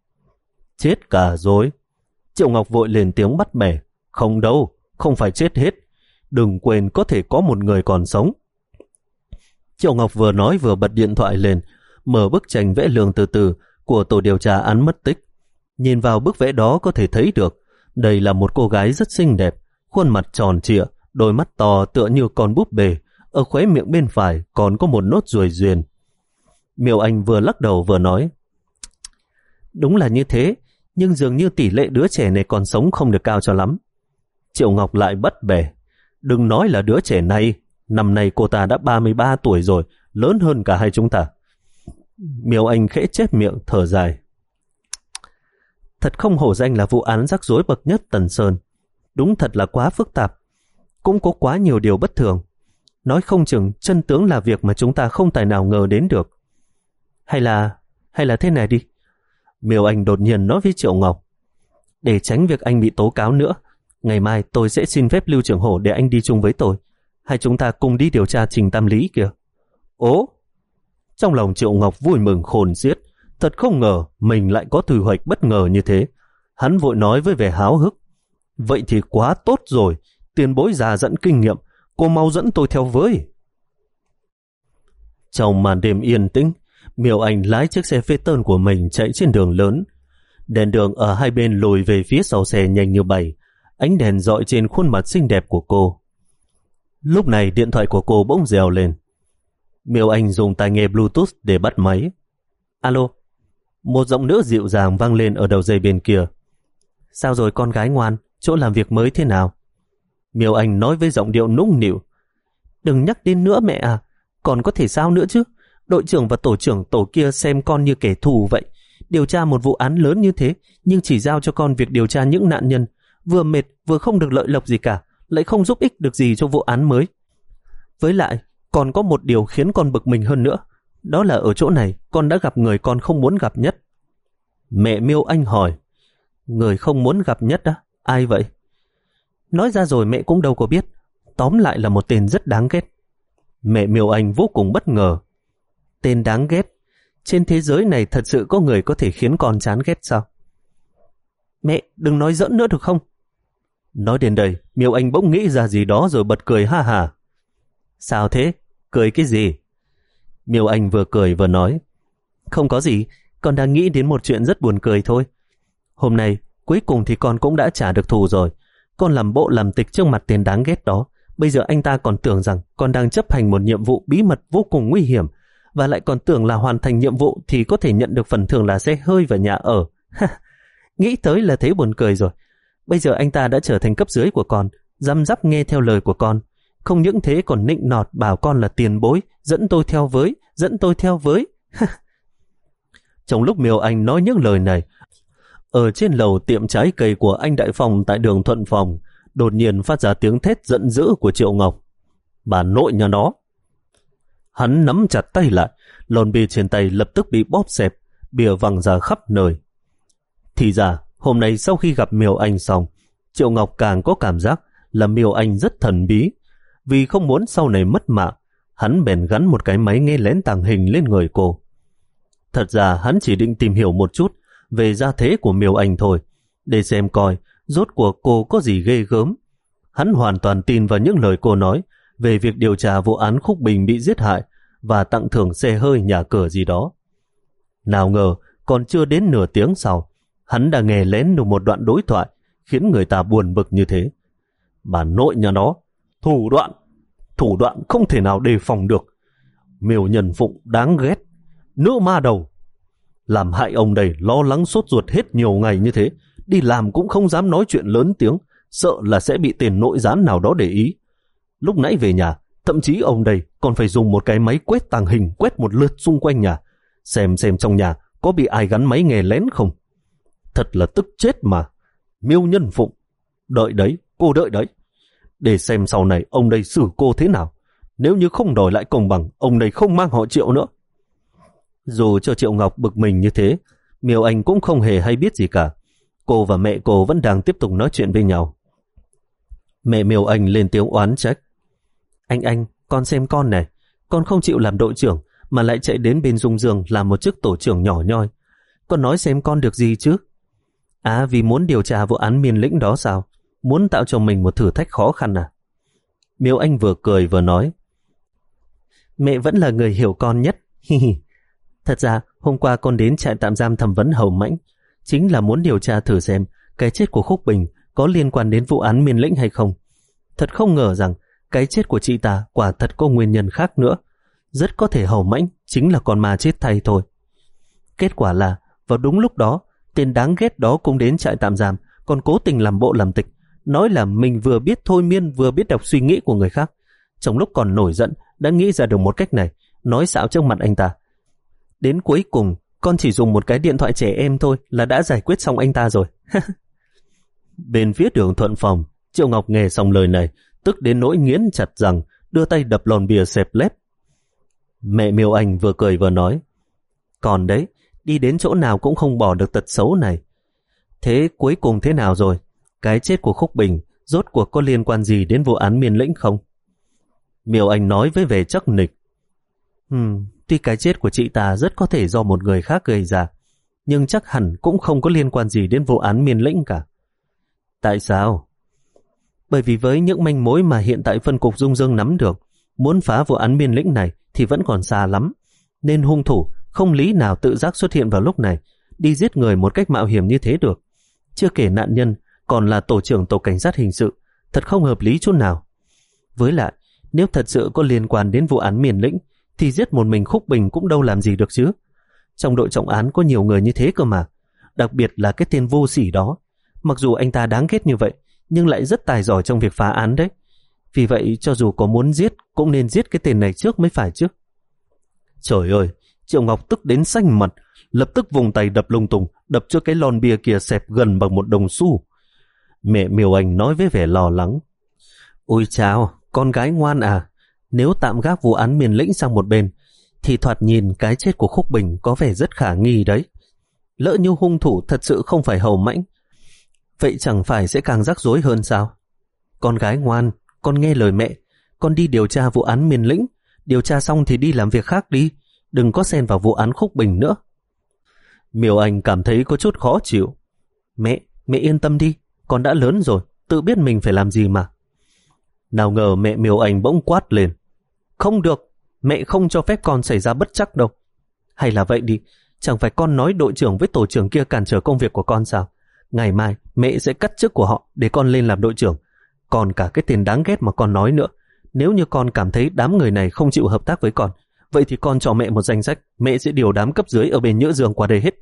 Chết cả rồi? Triệu Ngọc vội lên tiếng bắt bẻ: không đâu, không phải chết hết. Đừng quên có thể có một người còn sống. Triệu Ngọc vừa nói vừa bật điện thoại lên, mở bức tranh vẽ lường từ từ của tổ điều tra án mất tích. Nhìn vào bức vẽ đó có thể thấy được đây là một cô gái rất xinh đẹp, khuôn mặt tròn trịa, đôi mắt to tựa như con búp bê, ở khóe miệng bên phải còn có một nốt ruồi duyên. Miêu Anh vừa lắc đầu vừa nói: đúng là như thế, nhưng dường như tỷ lệ đứa trẻ này còn sống không được cao cho lắm. Triệu Ngọc lại bắt bẻ: đừng nói là đứa trẻ này, năm nay cô ta đã ba mươi ba tuổi rồi, lớn hơn cả hai chúng ta. Miêu Anh khẽ chép miệng thở dài: thật không hổ danh là vụ án rắc rối bậc nhất Tần Sơn. Đúng thật là quá phức tạp, cũng có quá nhiều điều bất thường. Nói không chừng chân tướng là việc mà chúng ta không tài nào ngờ đến được. Hay là, hay là thế này đi. Miêu Anh đột nhiên nói với Triệu Ngọc: để tránh việc anh bị tố cáo nữa, ngày mai tôi sẽ xin phép Lưu Trưởng Hổ để anh đi chung với tôi. Hai chúng ta cùng đi điều tra Trình Tam Lý kìa. Ố! Trong lòng Triệu Ngọc vui mừng khôn xiết, thật không ngờ mình lại có thu hoạch bất ngờ như thế. Hắn vội nói với vẻ háo hức: vậy thì quá tốt rồi, tiền bối già dặn kinh nghiệm, cô mau dẫn tôi theo với. Trong màn đêm yên tĩnh, Miêu Anh lái chiếc xe phê tơn của mình chạy trên đường lớn. Đèn đường ở hai bên lùi về phía sau xe nhanh như bay, ánh đèn rọi trên khuôn mặt xinh đẹp của cô. Lúc này điện thoại của cô bỗng rèo lên. Miêu Anh dùng tai nghe Bluetooth để bắt máy. Alo. Một giọng nữ dịu dàng vang lên ở đầu dây bên kia. Sao rồi con gái ngoan, chỗ làm việc mới thế nào? Miêu Anh nói với giọng điệu nũng nịu. Đừng nhắc đến nữa mẹ à, còn có thể sao nữa chứ? Đội trưởng và tổ trưởng tổ kia xem con như kẻ thù vậy. Điều tra một vụ án lớn như thế, nhưng chỉ giao cho con việc điều tra những nạn nhân. Vừa mệt, vừa không được lợi lộc gì cả, lại không giúp ích được gì cho vụ án mới. Với lại, còn có một điều khiến con bực mình hơn nữa. Đó là ở chỗ này, con đã gặp người con không muốn gặp nhất. Mẹ Miêu Anh hỏi. Người không muốn gặp nhất á? Ai vậy? Nói ra rồi mẹ cũng đâu có biết. Tóm lại là một tên rất đáng ghét. Mẹ Miêu Anh vô cùng bất ngờ. Tên đáng ghét? Trên thế giới này thật sự có người có thể khiến con chán ghét sao? Mẹ, đừng nói giỡn nữa được không? Nói đến đây, Miêu Anh bỗng nghĩ ra gì đó rồi bật cười ha hà. Sao thế? Cười cái gì? Miêu Anh vừa cười vừa nói. Không có gì, con đang nghĩ đến một chuyện rất buồn cười thôi. Hôm nay, cuối cùng thì con cũng đã trả được thù rồi. Con làm bộ làm tịch trước mặt tên đáng ghét đó. Bây giờ anh ta còn tưởng rằng con đang chấp hành một nhiệm vụ bí mật vô cùng nguy hiểm, và lại còn tưởng là hoàn thành nhiệm vụ thì có thể nhận được phần thưởng là xe hơi và nhà ở. Nghĩ tới là thấy buồn cười rồi. Bây giờ anh ta đã trở thành cấp dưới của con, răm rắp nghe theo lời của con. Không những thế còn nịnh nọt bảo con là tiền bối, dẫn tôi theo với, dẫn tôi theo với. Trong lúc Miêu Anh nói những lời này, ở trên lầu tiệm trái cây của anh Đại Phong tại đường Thuận Phòng, đột nhiên phát ra tiếng thét giận dữ của Triệu Ngọc. Bà nội nhà nó! Hắn nắm chặt tay lại, lon bia trên tay lập tức bị bóp xẹp, bia văng ra khắp nơi. Thì ra, hôm nay sau khi gặp Miêu Anh xong, Triệu Ngọc càng có cảm giác là Miêu Anh rất thần bí. Vì không muốn sau này mất mạng, hắn bèn gắn một cái máy nghe lén tàng hình lên người cô. Thật ra hắn chỉ định tìm hiểu một chút về gia thế của Miêu Anh thôi, để xem coi rốt cuộc cô có gì ghê gớm. Hắn hoàn toàn tin vào những lời cô nói về việc điều tra vụ án Khúc Bình bị giết hại và tặng thưởng xe hơi nhà cửa gì đó. Nào ngờ còn chưa đến nửa tiếng sau, hắn đã nghe lén được một đoạn đối thoại khiến người ta buồn bực như thế. Bà nội nhà nó, thủ đoạn, thủ đoạn không thể nào đề phòng được. Miêu Nhân Phụng đáng ghét, nữ ma đầu. Làm hại ông đây lo lắng sốt ruột hết nhiều ngày như thế, đi làm cũng không dám nói chuyện lớn tiếng, sợ là sẽ bị tên nội gián nào đó để ý. Lúc nãy về nhà, thậm chí ông đây còn phải dùng một cái máy quét tàng hình quét một lượt xung quanh nhà, xem xem trong nhà có bị ai gắn máy nghe lén không. Thật là tức chết mà. Miêu Nhân Phụng, đợi đấy, cô đợi đấy, để xem sau này ông đây xử cô thế nào. Nếu như không đòi lại công bằng, ông đây không mang họ Triệu nữa. Dù cho Triệu Ngọc bực mình như thế, Miêu Anh cũng không hề hay biết gì cả. Cô và mẹ cô vẫn đang tiếp tục nói chuyện với nhau. Mẹ Miêu Anh lên tiếng oán trách. Anh anh, con xem con này, con không chịu làm đội trưởng mà lại chạy đến bên Dung Dương làm một chức tổ trưởng nhỏ nhoi. Con nói xem con được gì chứ? À, vì muốn điều tra vụ án Miên Lĩnh đó sao? Muốn tạo cho mình một thử thách khó khăn à? Miêu Anh vừa cười vừa nói. Mẹ vẫn là người hiểu con nhất. Thật ra, hôm qua con đến trại tạm giam thẩm vấn Hầu Mãnh, chính là muốn điều tra thử xem cái chết của Khúc Bình có liên quan đến vụ án Miên Lĩnh hay không. Thật không ngờ rằng cái chết của chị ta quả thật có nguyên nhân khác nữa. Rất có thể Hầu Mãnh chính là con ma chết thay thôi. Kết quả là, vào đúng lúc đó, tên đáng ghét đó cũng đến trại tạm giam, còn cố tình làm bộ làm tịch, nói là mình vừa biết thôi miên vừa biết đọc suy nghĩ của người khác. Trong lúc còn nổi giận, đã nghĩ ra được một cách này, nói xạo trước mặt anh ta. Đến cuối cùng, con chỉ dùng một cái điện thoại trẻ em thôi là đã giải quyết xong anh ta rồi. Bên phía đường Thuận Phòng, Triệu Ngọc nghe xong lời này, tức đến nỗi nghiến chặt răng, đưa tay đập lon bia xẹp lép. Mẹ Miêu Anh vừa cười vừa nói. Còn đấy, đi đến chỗ nào cũng không bỏ được tật xấu này. Thế cuối cùng thế nào rồi? Cái chết của Khúc Bình rốt cuộc có liên quan gì đến vụ án Miên Lĩnh không? Miêu Anh nói với vẻ chắc nịch. Hmm, tuy cái chết của chị ta rất có thể do một người khác gây ra, nhưng chắc hẳn cũng không có liên quan gì đến vụ án Miên Lĩnh cả. Tại sao? Bởi vì với những manh mối mà hiện tại phân cục Dung Dương nắm được, muốn phá vụ án Miên Lĩnh này thì vẫn còn xa lắm, nên hung thủ không lý nào tự giác xuất hiện vào lúc này, đi giết người một cách mạo hiểm như thế được. Chưa kể nạn nhân còn là tổ trưởng tổ cảnh sát hình sự, thật không hợp lý chút nào. Với lại, nếu thật sự có liên quan đến vụ án Miên Lĩnh, thì giết một mình Khúc Bình cũng đâu làm gì được chứ. Trong đội trọng án có nhiều người như thế cơ mà, đặc biệt là cái tên vô sỉ đó. Mặc dù anh ta đáng ghét như vậy, nhưng lại rất tài giỏi trong việc phá án đấy. Vì vậy cho dù có muốn giết cũng nên giết cái tên này trước mới phải chứ. Trời ơi, Triệu Ngọc tức đến xanh mặt, lập tức vùng tay đập lung tung, đập cho cái lon bia kia xẹp gần bằng một đồng xu. Mẹ Miêu Anh nói với vẻ lo lắng: Ôi chao, con gái ngoan à, nếu tạm gác vụ án Miền Lĩnh sang một bên, thì thoạt nhìn cái chết của Khúc Bình có vẻ rất khả nghi đấy. Lỡ như hung thủ thật sự không phải Hầu Mãnh, vậy chẳng phải sẽ càng rắc rối hơn sao? Con gái ngoan, con nghe lời mẹ, con đi điều tra vụ án Miền Lĩnh, điều tra xong thì đi làm việc khác đi, đừng có xen vào vụ án Khúc Bình nữa. Miêu Anh cảm thấy có chút khó chịu. Mẹ, mẹ yên tâm đi, con đã lớn rồi, tự biết mình phải làm gì mà. Nào ngờ mẹ Miêu Anh bỗng quát lên: Không được, mẹ không cho phép con xảy ra bất trắc đâu. Hay là vậy đi, chẳng phải con nói đội trưởng với tổ trưởng kia cản trở công việc của con sao? Ngày mai mẹ sẽ cắt chức của họ để con lên làm đội trưởng. Còn cả cái tên đáng ghét mà con nói nữa, nếu như con cảm thấy đám người này không chịu hợp tác với con, vậy thì con cho mẹ một danh sách, mẹ sẽ điều đám cấp dưới ở bên Nhữ Dương qua đây hết.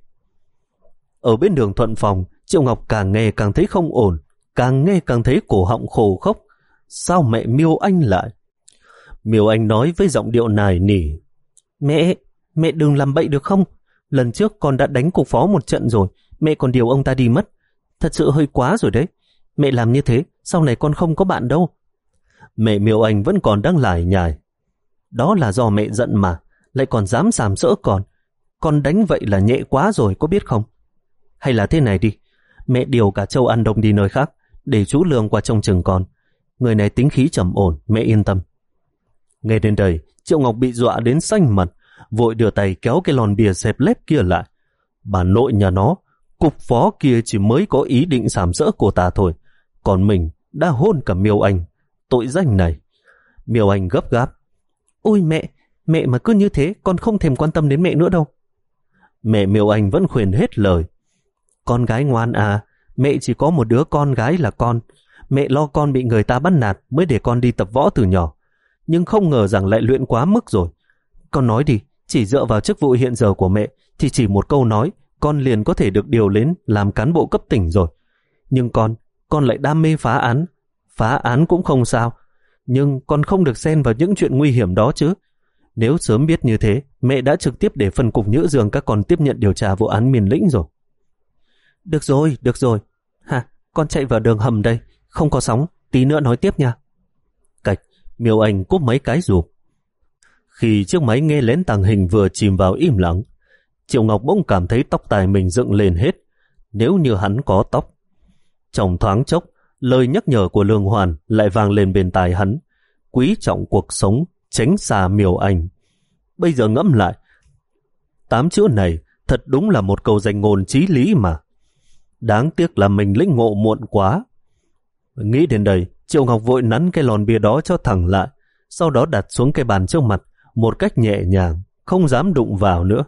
Ở bên đường Thuận Phòng, Triệu Ngọc càng nghe càng thấy không ổn, càng nghe càng thấy cổ họng khô khốc. Sao mẹ Miêu Anh lại? Miêu Anh nói với giọng điệu nài nỉ: Mẹ, mẹ đừng làm bậy được không? Lần trước con đã đánh cục phó một trận rồi, mẹ còn điều ông ta đi mất. Thật sự hơi quá rồi đấy. Mẹ làm như thế, sau này con không có bạn đâu. Mẹ Miêu Anh vẫn còn đang lải nhải: Đó là do mẹ giận mà, lại còn dám sàm sỡ con. Con đánh vậy là nhẹ quá rồi, có biết không? Hay là thế này đi, mẹ điều cả Châu An Đông đi nơi khác, để chú Lương qua trông chừng con. Người này tính khí trầm ổn, mẹ yên tâm. Nghe đến đây, Triệu Ngọc bị dọa đến xanh mặt, vội đưa tay kéo cái lon bia xẹp lép kia lại. Bà nội nhà nó, cục phó kia chỉ mới có ý định sàm sỡ cô ta thôi, còn mình đã hôn cả Miêu Anh. Tội danh này. Miêu Anh gấp gáp: Ôi mẹ, mẹ mà cứ như thế con không thèm quan tâm đến mẹ nữa đâu. Mẹ Miêu Anh vẫn khuyên hết lời: Con gái ngoan à, mẹ chỉ có một đứa con gái là con. Mẹ lo con bị người ta bắt nạt mới để con đi tập võ từ nhỏ, nhưng không ngờ rằng lại luyện quá mức rồi. Con nói đi, chỉ dựa vào chức vụ hiện giờ của mẹ thì chỉ một câu nói con liền có thể được điều lên làm cán bộ cấp tỉnh rồi. Nhưng con, con lại đam mê phá án. Phá án cũng không sao, nhưng con không được xen vào những chuyện nguy hiểm đó chứ. Nếu sớm biết như thế, mẹ đã trực tiếp để phân cục Nhữ Dương các con tiếp nhận điều tra vụ án Miền Lĩnh rồi. Được rồi, được rồi. Ha, con chạy vào đường hầm đây, không có sóng, tí nữa nói tiếp nha. Cạch, Miêu Anh cúp mấy cái rụp. Khi chiếc máy nghe lén tàng hình vừa chìm vào im lặng, Triệu Ngọc bỗng cảm thấy tóc tai mình dựng lên hết, nếu như hắn có tóc. Trong thoáng chốc, lời nhắc nhở của Lương Hoàn lại vang lên bên tai hắn: Quý trọng cuộc sống, tránh xa Miêu Anh. Bây giờ ngẫm lại, tám chữ này thật đúng là một câu danh ngôn chí lý mà. Đáng tiếc là mình lĩnh ngộ muộn quá. Nghĩ đến đây, Triệu Ngọc vội nắn cái lon bia đó cho thẳng lại, sau đó đặt xuống cái bàn trước mặt một cách nhẹ nhàng, không dám đụng vào nữa.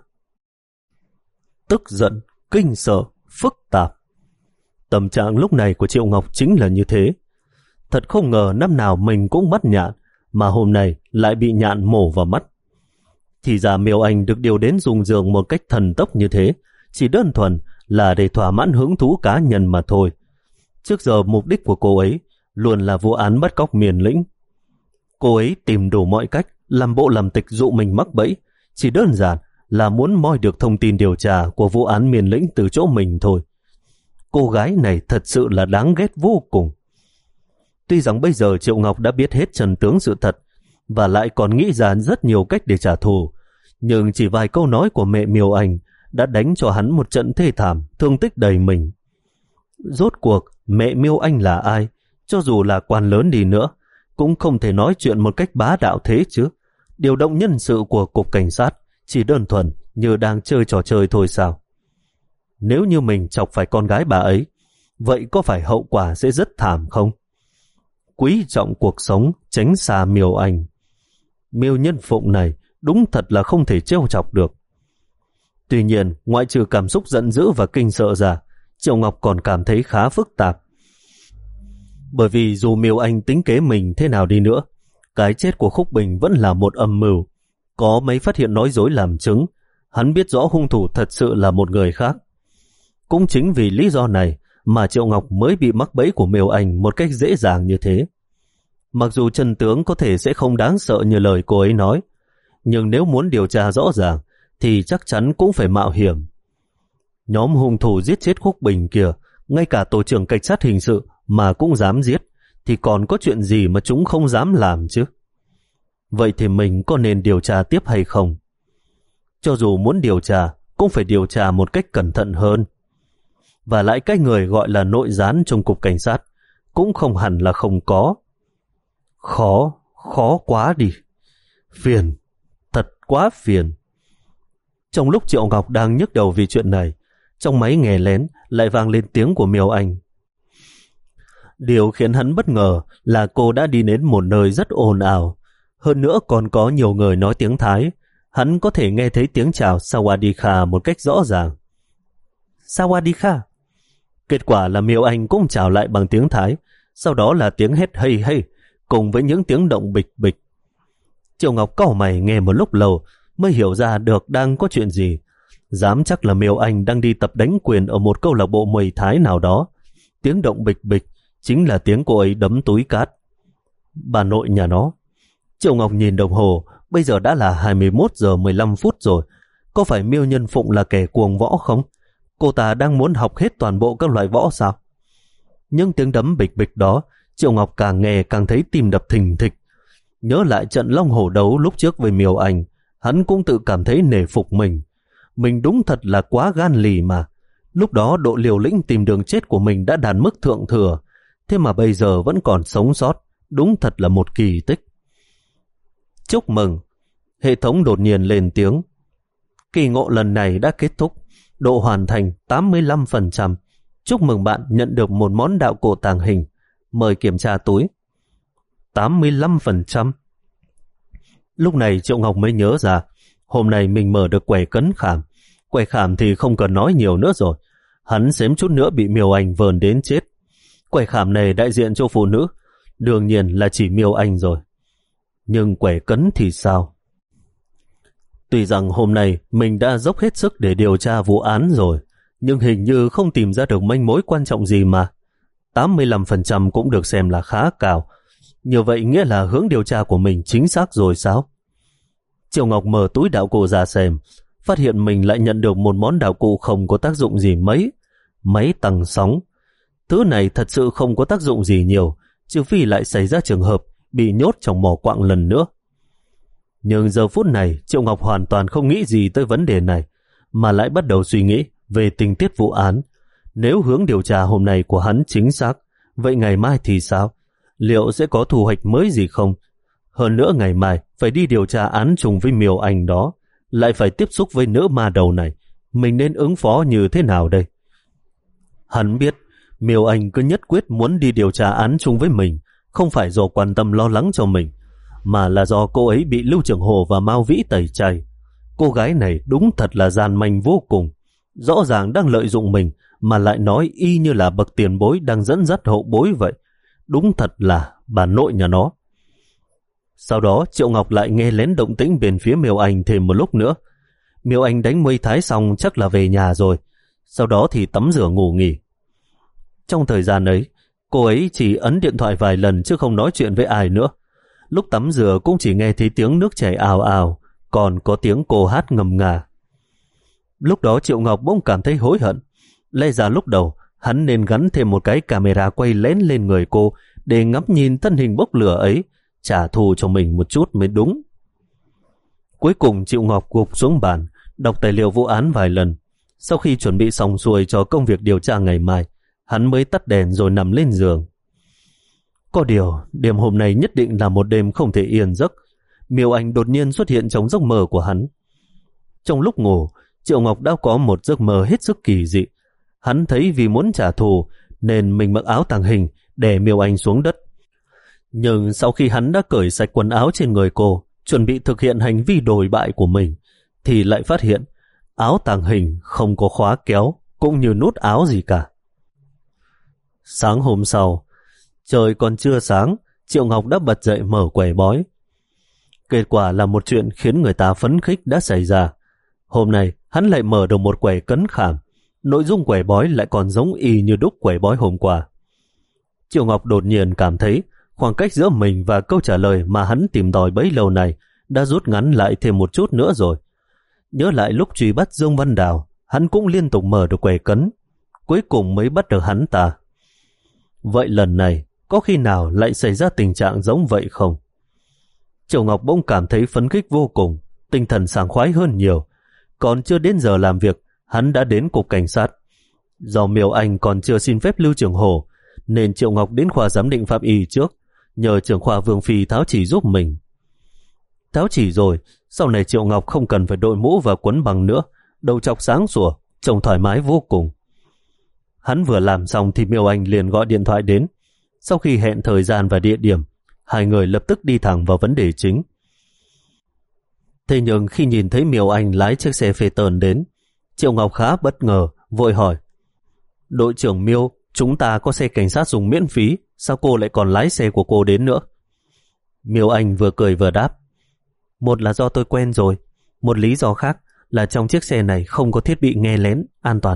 Tức giận, kinh sợ, phức tạp. Tâm trạng lúc này của Triệu Ngọc chính là như thế. Thật không ngờ năm nào mình cũng bắt nhạn, mà hôm nay lại bị nhạn mổ vào mắt. Thì ra Miêu Anh được điều đến dùng giường một cách thần tốc như thế, chỉ đơn thuần là để thỏa mãn hứng thú cá nhân mà thôi. Trước giờ mục đích của cô ấy luôn là vụ án bắt cóc Miền Lĩnh. Cô ấy tìm đủ mọi cách làm bộ làm tịch dụ mình mắc bẫy, chỉ đơn giản là muốn moi được thông tin điều tra của vụ án Miền Lĩnh từ chỗ mình thôi. Cô gái này thật sự là đáng ghét vô cùng. Tuy rằng bây giờ Triệu Ngọc đã biết hết chân tướng sự thật và lại còn nghĩ ra rất nhiều cách để trả thù, nhưng chỉ vài câu nói của mẹ Miêu Anh đã đánh cho hắn một trận thê thảm, thương tích đầy mình. Rốt cuộc mẹ Miêu Anh là ai? Cho dù là quan lớn đi nữa cũng không thể nói chuyện một cách bá đạo thế chứ. Điều động nhân sự của cục cảnh sát chỉ đơn thuần như đang chơi trò chơi thôi sao? Nếu như mình chọc phải con gái bà ấy, vậy có phải hậu quả sẽ rất thảm không? Quý trọng cuộc sống, tránh xa Miêu Anh. Miêu Nhân Phụng này đúng thật là không thể trêu chọc được. Tuy nhiên, ngoại trừ cảm xúc giận dữ và kinh sợ ra, Triệu Ngọc còn cảm thấy khá phức tạp. Bởi vì dù Miêu Anh tính kế mình thế nào đi nữa, cái chết của Khúc Bình vẫn là một âm mưu. Có mấy phát hiện nói dối làm chứng, hắn biết rõ hung thủ thật sự là một người khác. Cũng chính vì lý do này mà Triệu Ngọc mới bị mắc bẫy của Miêu Anh một cách dễ dàng như thế. Mặc dù chân tướng có thể sẽ không đáng sợ như lời cô ấy nói, nhưng nếu muốn điều tra rõ ràng thì chắc chắn cũng phải mạo hiểm. Nhóm hung thủ giết chết Khúc Bình kìa, ngay cả tổ trưởng cảnh sát hình sự mà cũng dám giết, thì còn có chuyện gì mà chúng không dám làm chứ? Vậy thì mình có nên điều tra tiếp hay không? Cho dù muốn điều tra, cũng phải điều tra một cách cẩn thận hơn. Và lại cái người gọi là nội gián trong cục cảnh sát cũng không hẳn là không có. Khó, khó quá đi. Phiền, thật quá phiền. Trong lúc Triệu Ngọc đang nhức đầu vì chuyện này, trong máy nghe lén lại vang lên tiếng của Miêu Anh. Điều khiến hắn bất ngờ là cô đã đi đến một nơi rất ồn ào. Hơn nữa còn có nhiều người nói tiếng Thái. Hắn có thể nghe thấy tiếng chào Sawadika một cách rõ ràng. Sawadika. Kết quả là Miêu Anh cũng chào lại bằng tiếng Thái, sau đó là tiếng hét hey hey, cùng với những tiếng động bịch bịch. Triệu Ngọc cau mày nghe một lúc lâu mới hiểu ra được đang có chuyện gì. Dám chắc là Miêu Anh đang đi tập đánh quyền ở một câu lạc bộ Muay Thái nào đó. Tiếng động bịch bịch chính là tiếng cô ấy đấm túi cát. Bà nội nhà nó. Triệu Ngọc nhìn đồng hồ, bây giờ đã là hai mươi mốt giờ mười lăm phút rồi. Có phải Miêu Nhân Phụng là kẻ cuồng võ không? Cô ta đang muốn học hết toàn bộ các loại võ sao? Nhưng tiếng đấm bịch bịch đó, Triệu Ngọc càng nghe càng thấy tim đập thình thịch. Nhớ lại trận long hổ đấu lúc trước với Miêu Anh, hắn cũng tự cảm thấy nể phục mình. Mình đúng thật là quá gan lì mà. Lúc đó độ liều lĩnh tìm đường chết của mình đã đạt mức thượng thừa, thế mà bây giờ vẫn còn sống sót, đúng thật là một kỳ tích. Chúc mừng! Hệ thống đột nhiên lên tiếng. Kỳ ngộ lần này đã kết thúc, độ hoàn thành tám mươi lăm phần trăm. Chúc mừng bạn nhận được một món đạo cổ tàng hình. Mời kiểm tra túi. tám mươi lăm phần trăm. Lúc này Triệu Ngọc mới nhớ ra, hôm nay mình mở được quầy cấn khảm. Quầy khảm thì không cần nói nhiều nữa rồi. Hắn xém chút nữa bị Miêu Anh vờn đến chết. Quầy khảm này đại diện cho phụ nữ, đương nhiên là chỉ Miêu Anh rồi. Nhưng quầy cấn thì sao? Tuy rằng hôm nay mình đã dốc hết sức để điều tra vụ án rồi, nhưng hình như không tìm ra được manh mối quan trọng gì mà. tám mươi lăm phần trăm cũng được xem là khá cao. Như vậy nghĩa là hướng điều tra của mình chính xác rồi sao? Triệu Ngọc mở túi đạo cụ ra xem, phát hiện mình lại nhận được một món đạo cụ không có tác dụng gì mấy. Máy tăng sóng. Thứ này thật sự không có tác dụng gì nhiều, trừ phi lại xảy ra trường hợp bị nhốt trong mỏ quặng lần nữa. Nhưng giờ phút này Triệu Ngọc hoàn toàn không nghĩ gì tới vấn đề này, mà lại bắt đầu suy nghĩ về tình tiết vụ án. Nếu hướng điều tra hôm nay của hắn chính xác, vậy ngày mai thì sao? Liệu sẽ có thu hoạch mới gì không? Hơn nữa ngày mai phải đi điều tra án trùng với Miêu Anh đó, lại phải tiếp xúc với nữ ma đầu này. Mình nên ứng phó như thế nào đây? Hắn biết Miêu Anh cứ nhất quyết muốn đi điều tra án chung với mình, không phải do quan tâm lo lắng cho mình, mà là do cô ấy bị Lưu Trường Hồ và Mao Vĩ tẩy chay. Cô gái này đúng thật là gian manh vô cùng, rõ ràng đang lợi dụng mình mà lại nói y như là bậc tiền bối đang dẫn dắt hậu bối vậy. Đúng thật là bà nội nhà nó. Sau đó Triệu Ngọc lại nghe lén động tĩnh bên phía Miêu Anh thêm một lúc nữa. Miêu Anh đánh Muay Thái xong chắc là về nhà rồi, sau đó thì tắm rửa ngủ nghỉ. Trong thời gian ấy, cô ấy chỉ ấn điện thoại vài lần chứ không nói chuyện với ai nữa. Lúc tắm rửa cũng chỉ nghe thấy tiếng nước chảy ào ào, còn có tiếng cô hát ngầm ngà. Lúc đó Triệu Ngọc bỗng cảm thấy hối hận. Lẽ ra lúc đầu hắn nên gắn thêm một cái camera quay lén lên người cô để ngắm nhìn thân hình bốc lửa ấy, trả thù cho mình một chút mới đúng. Cuối cùng Triệu Ngọc gục xuống bàn, đọc tài liệu vụ án vài lần. Sau khi chuẩn bị xong xuôi cho công việc điều tra ngày mai, hắn mới tắt đèn rồi nằm lên giường. Có điều, đêm hôm nay nhất định là một đêm không thể yên giấc. Miêu Anh đột nhiên xuất hiện trong giấc mơ của hắn. Trong lúc ngủ, Triệu Ngọc đã có một giấc mơ hết sức kỳ dị. Hắn thấy vì muốn trả thù nên mình mặc áo tàng hình đè Miêu Anh xuống đất. Nhưng sau khi hắn đã cởi sạch quần áo trên người cô, chuẩn bị thực hiện hành vi đồi bại của mình, thì lại phát hiện áo tàng hình không có khóa kéo cũng như nút áo gì cả. Sáng hôm sau, trời còn chưa sáng, Triệu Ngọc đã bật dậy mở quầy bói. Kết quả là một chuyện khiến người ta phấn khích đã xảy ra. Hôm nay hắn lại mở được một quầy cấn khảm, nội dung quẻ bói lại còn giống y như đúc quẻ bói hôm qua. Triệu Ngọc đột nhiên cảm thấy khoảng cách giữa mình và câu trả lời mà hắn tìm tòi bấy lâu này đã rút ngắn lại thêm một chút nữa rồi. Nhớ lại lúc truy bắt Dương Văn Đào, hắn cũng liên tục mở được quẻ cấn, cuối cùng mới bắt được hắn ta. Vậy lần này, có khi nào lại xảy ra tình trạng giống vậy không? Triệu Ngọc bỗng cảm thấy phấn khích vô cùng, tinh thần sảng khoái hơn nhiều. Còn chưa đến giờ làm việc, hắn đã đến cục cảnh sát. Do Miêu Anh còn chưa xin phép Lưu Trường Hồ, nên Triệu Ngọc đến khoa giám định pháp y trước, nhờ trưởng khoa Vương Phi tháo chỉ giúp mình. Tháo chỉ rồi, sau này Triệu Ngọc không cần phải đội mũ và quấn bằng nữa, đầu trọc sáng sủa, trông thoải mái vô cùng. Hắn vừa làm xong thì Miêu Anh liền gọi điện thoại đến. Sau khi hẹn thời gian và địa điểm, hai người lập tức đi thẳng vào vấn đề chính. Thế nhưng khi nhìn thấy Miêu Anh lái chiếc xe Phaeton đến, Triệu Ngọc khá bất ngờ, vội hỏi: "Đội trưởng Miêu, chúng ta có xe cảnh sát dùng miễn phí, sao cô lại còn lái xe của cô đến nữa?" Miêu Anh vừa cười vừa đáp: "Một là do tôi quen rồi, một lý do khác là trong chiếc xe này không có thiết bị nghe lén, an toàn."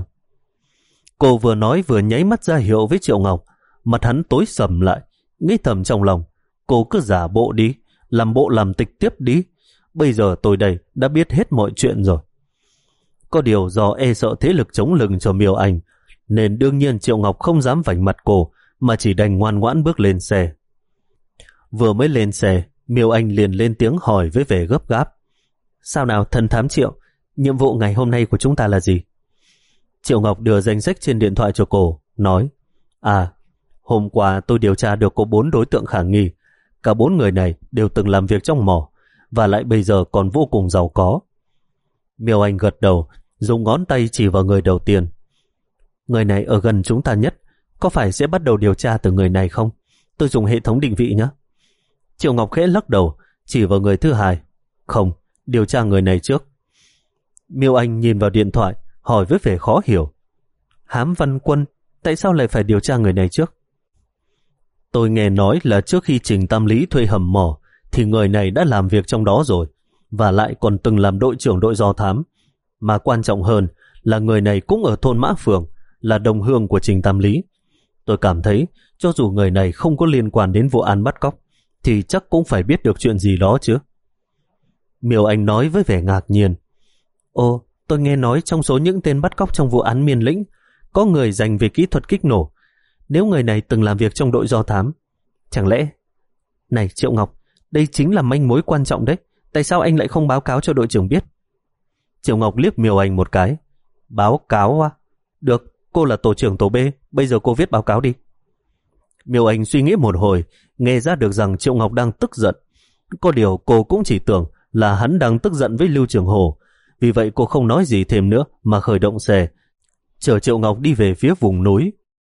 Cô vừa nói vừa nháy mắt ra hiệu với Triệu Ngọc, mặt hắn tối sầm lại, nghĩ thầm trong lòng: cô cứ giả bộ đi, làm bộ làm tịch tiếp đi, bây giờ tôi đây đã biết hết mọi chuyện rồi. Có điều do e sợ thế lực chống lưng cho Miêu Anh, nên đương nhiên Triệu Ngọc không dám vạch mặt cô, mà chỉ đành ngoan ngoãn bước lên xe. Vừa mới lên xe, Miêu Anh liền lên tiếng hỏi với vẻ gấp gáp: "Sao nào thần thám Triệu, nhiệm vụ ngày hôm nay của chúng ta là gì?" Triệu Ngọc đưa danh sách trên điện thoại cho cô, nói: "À, hôm qua tôi điều tra được có bốn đối tượng khả nghi. Cả bốn người này đều từng làm việc trong mỏ, và lại bây giờ còn vô cùng giàu có." Miêu Anh gật đầu, dùng ngón tay chỉ vào người đầu tiên. "Người này ở gần chúng ta nhất, có phải sẽ bắt đầu điều tra từ người này không? Tôi dùng hệ thống định vị nhé." Triệu Ngọc khẽ lắc đầu, chỉ vào người thứ hai: "Không, điều tra người này trước." Miêu Anh nhìn vào điện thoại, hỏi với vẻ khó hiểu: "Hám Văn Quân, tại sao lại phải điều tra người này trước?" "Tôi nghe nói là trước khi Trình Tam Lý thuê hầm mỏ thì người này đã làm việc trong đó rồi, và lại còn từng làm đội trưởng đội do thám. Mà quan trọng hơn là người này cũng ở thôn Mã Phường, là đồng hương của Trình Tam Lý. Tôi cảm thấy cho dù người này không có liên quan đến vụ án bắt cóc thì chắc cũng phải biết được chuyện gì đó chứ." Miêu Anh nói với vẻ ngạc nhiên: "Ồ, tôi nghe nói trong số những tên bắt cóc trong vụ án Miên Lĩnh có người dành về kỹ thuật kích nổ. Nếu người này từng làm việc trong đội do thám, chẳng lẽ..." "Này Triệu Ngọc, đây chính là manh mối quan trọng đấy. Tại sao anh lại không báo cáo cho đội trưởng biết?" Triệu Ngọc liếc Miêu Anh một cái: "Báo cáo à? Được, cô là tổ trưởng tổ B, bây giờ cô viết báo cáo đi." Miêu Anh suy nghĩ một hồi, nghe ra được rằng Triệu Ngọc đang tức giận. Có điều cô cũng chỉ tưởng là hắn đang tức giận với Lưu Trường Hồ, vì vậy cô không nói gì thêm nữa mà khởi động xe, chở Triệu Ngọc đi về phía vùng núi.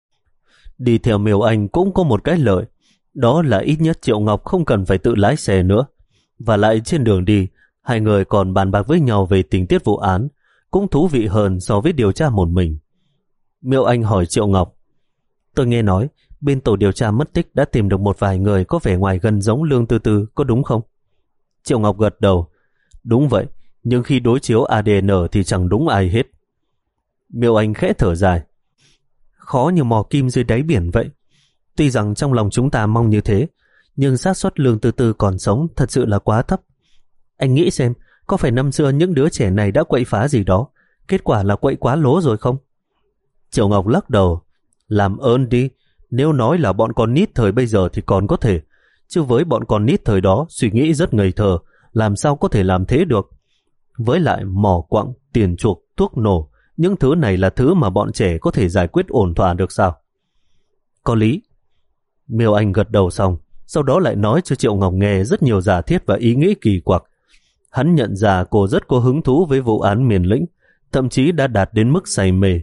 Đi theo Miêu Anh cũng có một cái lợi, đó là ít nhất Triệu Ngọc không cần phải tự lái xe nữa. Và lại trên đường đi, hai người còn bàn bạc với nhau về tình tiết vụ án, cũng thú vị hơn so với điều tra một mình. Miêu Anh hỏi Triệu Ngọc: "Tôi nghe nói bên tổ điều tra mất tích đã tìm được một vài người có vẻ ngoài gần giống Lương Tư Tư, có đúng không?" Triệu Ngọc gật đầu: "Đúng vậy, nhưng khi đối chiếu a đê en thì chẳng đúng ai hết." Miêu Anh khẽ thở dài: "Khó như mò kim dưới đáy biển vậy. Tuy rằng trong lòng chúng ta mong như thế, nhưng xác suất Lương Tư Tư còn sống thật sự là quá thấp. Anh nghĩ xem, có phải năm xưa những đứa trẻ này đã quậy phá gì đó, kết quả là quậy quá lố rồi không?" Triệu Ngọc lắc đầu: "Làm ơn đi, nếu nói là bọn con nít thời bây giờ thì còn có thể, chứ với bọn con nít thời đó suy nghĩ rất ngây thơ, làm sao có thể làm thế được. Với lại mỏ quặng, tiền chuộc, thuốc nổ, những thứ này là thứ mà bọn trẻ có thể giải quyết ổn thỏa được sao?" "Có lý." Miêu Anh gật đầu xong, sau đó lại nói cho Triệu Ngọc nghe rất nhiều giả thiết và ý nghĩ kỳ quặc. Hắn nhận ra cô rất có hứng thú với vụ án Miền Lĩnh, thậm chí đã đạt đến mức say mê.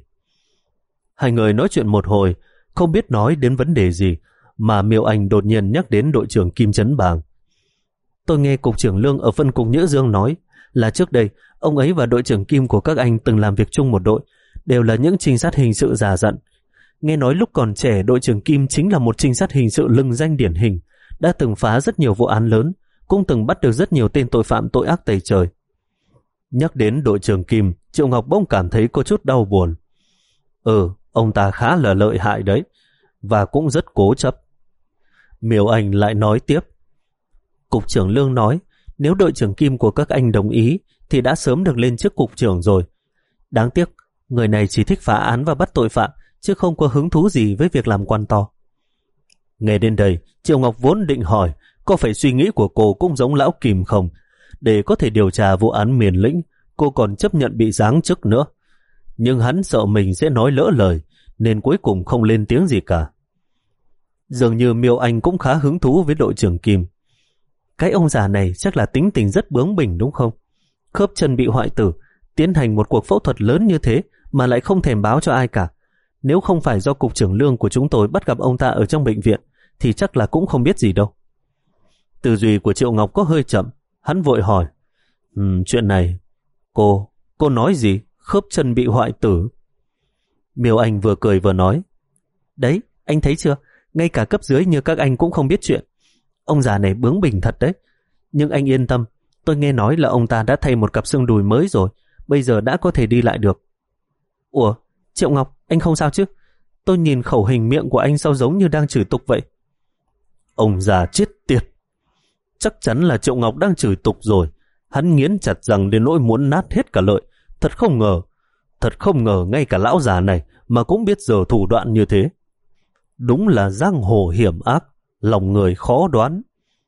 Hai người nói chuyện một hồi, không biết nói đến vấn đề gì, mà Miêu Anh đột nhiên nhắc đến đội trưởng Kim Trấn Bàng. "Tôi nghe cục trưởng Lương ở phân cục Nhữ Dương nói là trước đây ông ấy và đội trưởng Kim của các anh từng làm việc chung một đội, đều là những trinh sát hình sự già dặn. Nghe nói lúc còn trẻ đội trưởng Kim chính là một trinh sát hình sự lừng danh điển hình, đã từng phá rất nhiều vụ án lớn, cũng từng bắt được rất nhiều tên tội phạm tội ác tày trời." Nhắc đến đội trưởng Kim, Triệu Ngọc bỗng cảm thấy có chút đau buồn. Ừ, ông ta khá là lợi hại đấy, và cũng rất cố chấp. Miêu Anh lại nói tiếp. Cục trưởng Lương nói, nếu đội trưởng Kim của các anh đồng ý thì đã sớm được lên chức cục trưởng rồi. Đáng tiếc, người này chỉ thích phá án và bắt tội phạm, chứ không có hứng thú gì với việc làm quan to. Nghe đến đây, Triệu Ngọc vốn định hỏi có phải suy nghĩ của cô cũng giống lão Kim không? Để có thể điều tra vụ án Miền Lĩnh, cô còn chấp nhận bị giáng chức nữa. Nhưng hắn sợ mình sẽ nói lỡ lời, nên cuối cùng không lên tiếng gì cả. Dường như Miêu Anh cũng khá hứng thú với đội trưởng Kim. Cái ông già này chắc là tính tình rất bướng bỉnh đúng không? Khớp chân bị hoại tử, tiến hành một cuộc phẫu thuật lớn như thế mà lại không thèm báo cho ai cả. Nếu không phải do cục trưởng Lương của chúng tôi bắt gặp ông ta ở trong bệnh viện thì chắc là cũng không biết gì đâu. Tư duy của Triệu Ngọc có hơi chậm, hắn vội hỏi. um, Chuyện này, cô, cô nói gì? Khớp chân bị hoại tử? Miêu Anh vừa cười vừa nói. Đấy, anh thấy chưa? Ngay cả cấp dưới như các anh cũng không biết chuyện. Ông già này bướng bỉnh thật đấy. Nhưng anh yên tâm, tôi nghe nói là ông ta đã thay một cặp xương đùi mới rồi, bây giờ đã có thể đi lại được. Ủa, Triệu Ngọc, anh không sao chứ? Tôi nhìn khẩu hình miệng của anh sao giống như đang chửi tục vậy? Ông già chết tiệt. Chắc chắn là Triệu Ngọc đang chửi tục rồi. Hắn nghiến chặt răng đến nỗi muốn nát hết cả lợi. Thật không ngờ, thật không ngờ ngay cả lão già này mà cũng biết giờ thủ đoạn như thế. Đúng là giang hồ hiểm ác, lòng người khó đoán.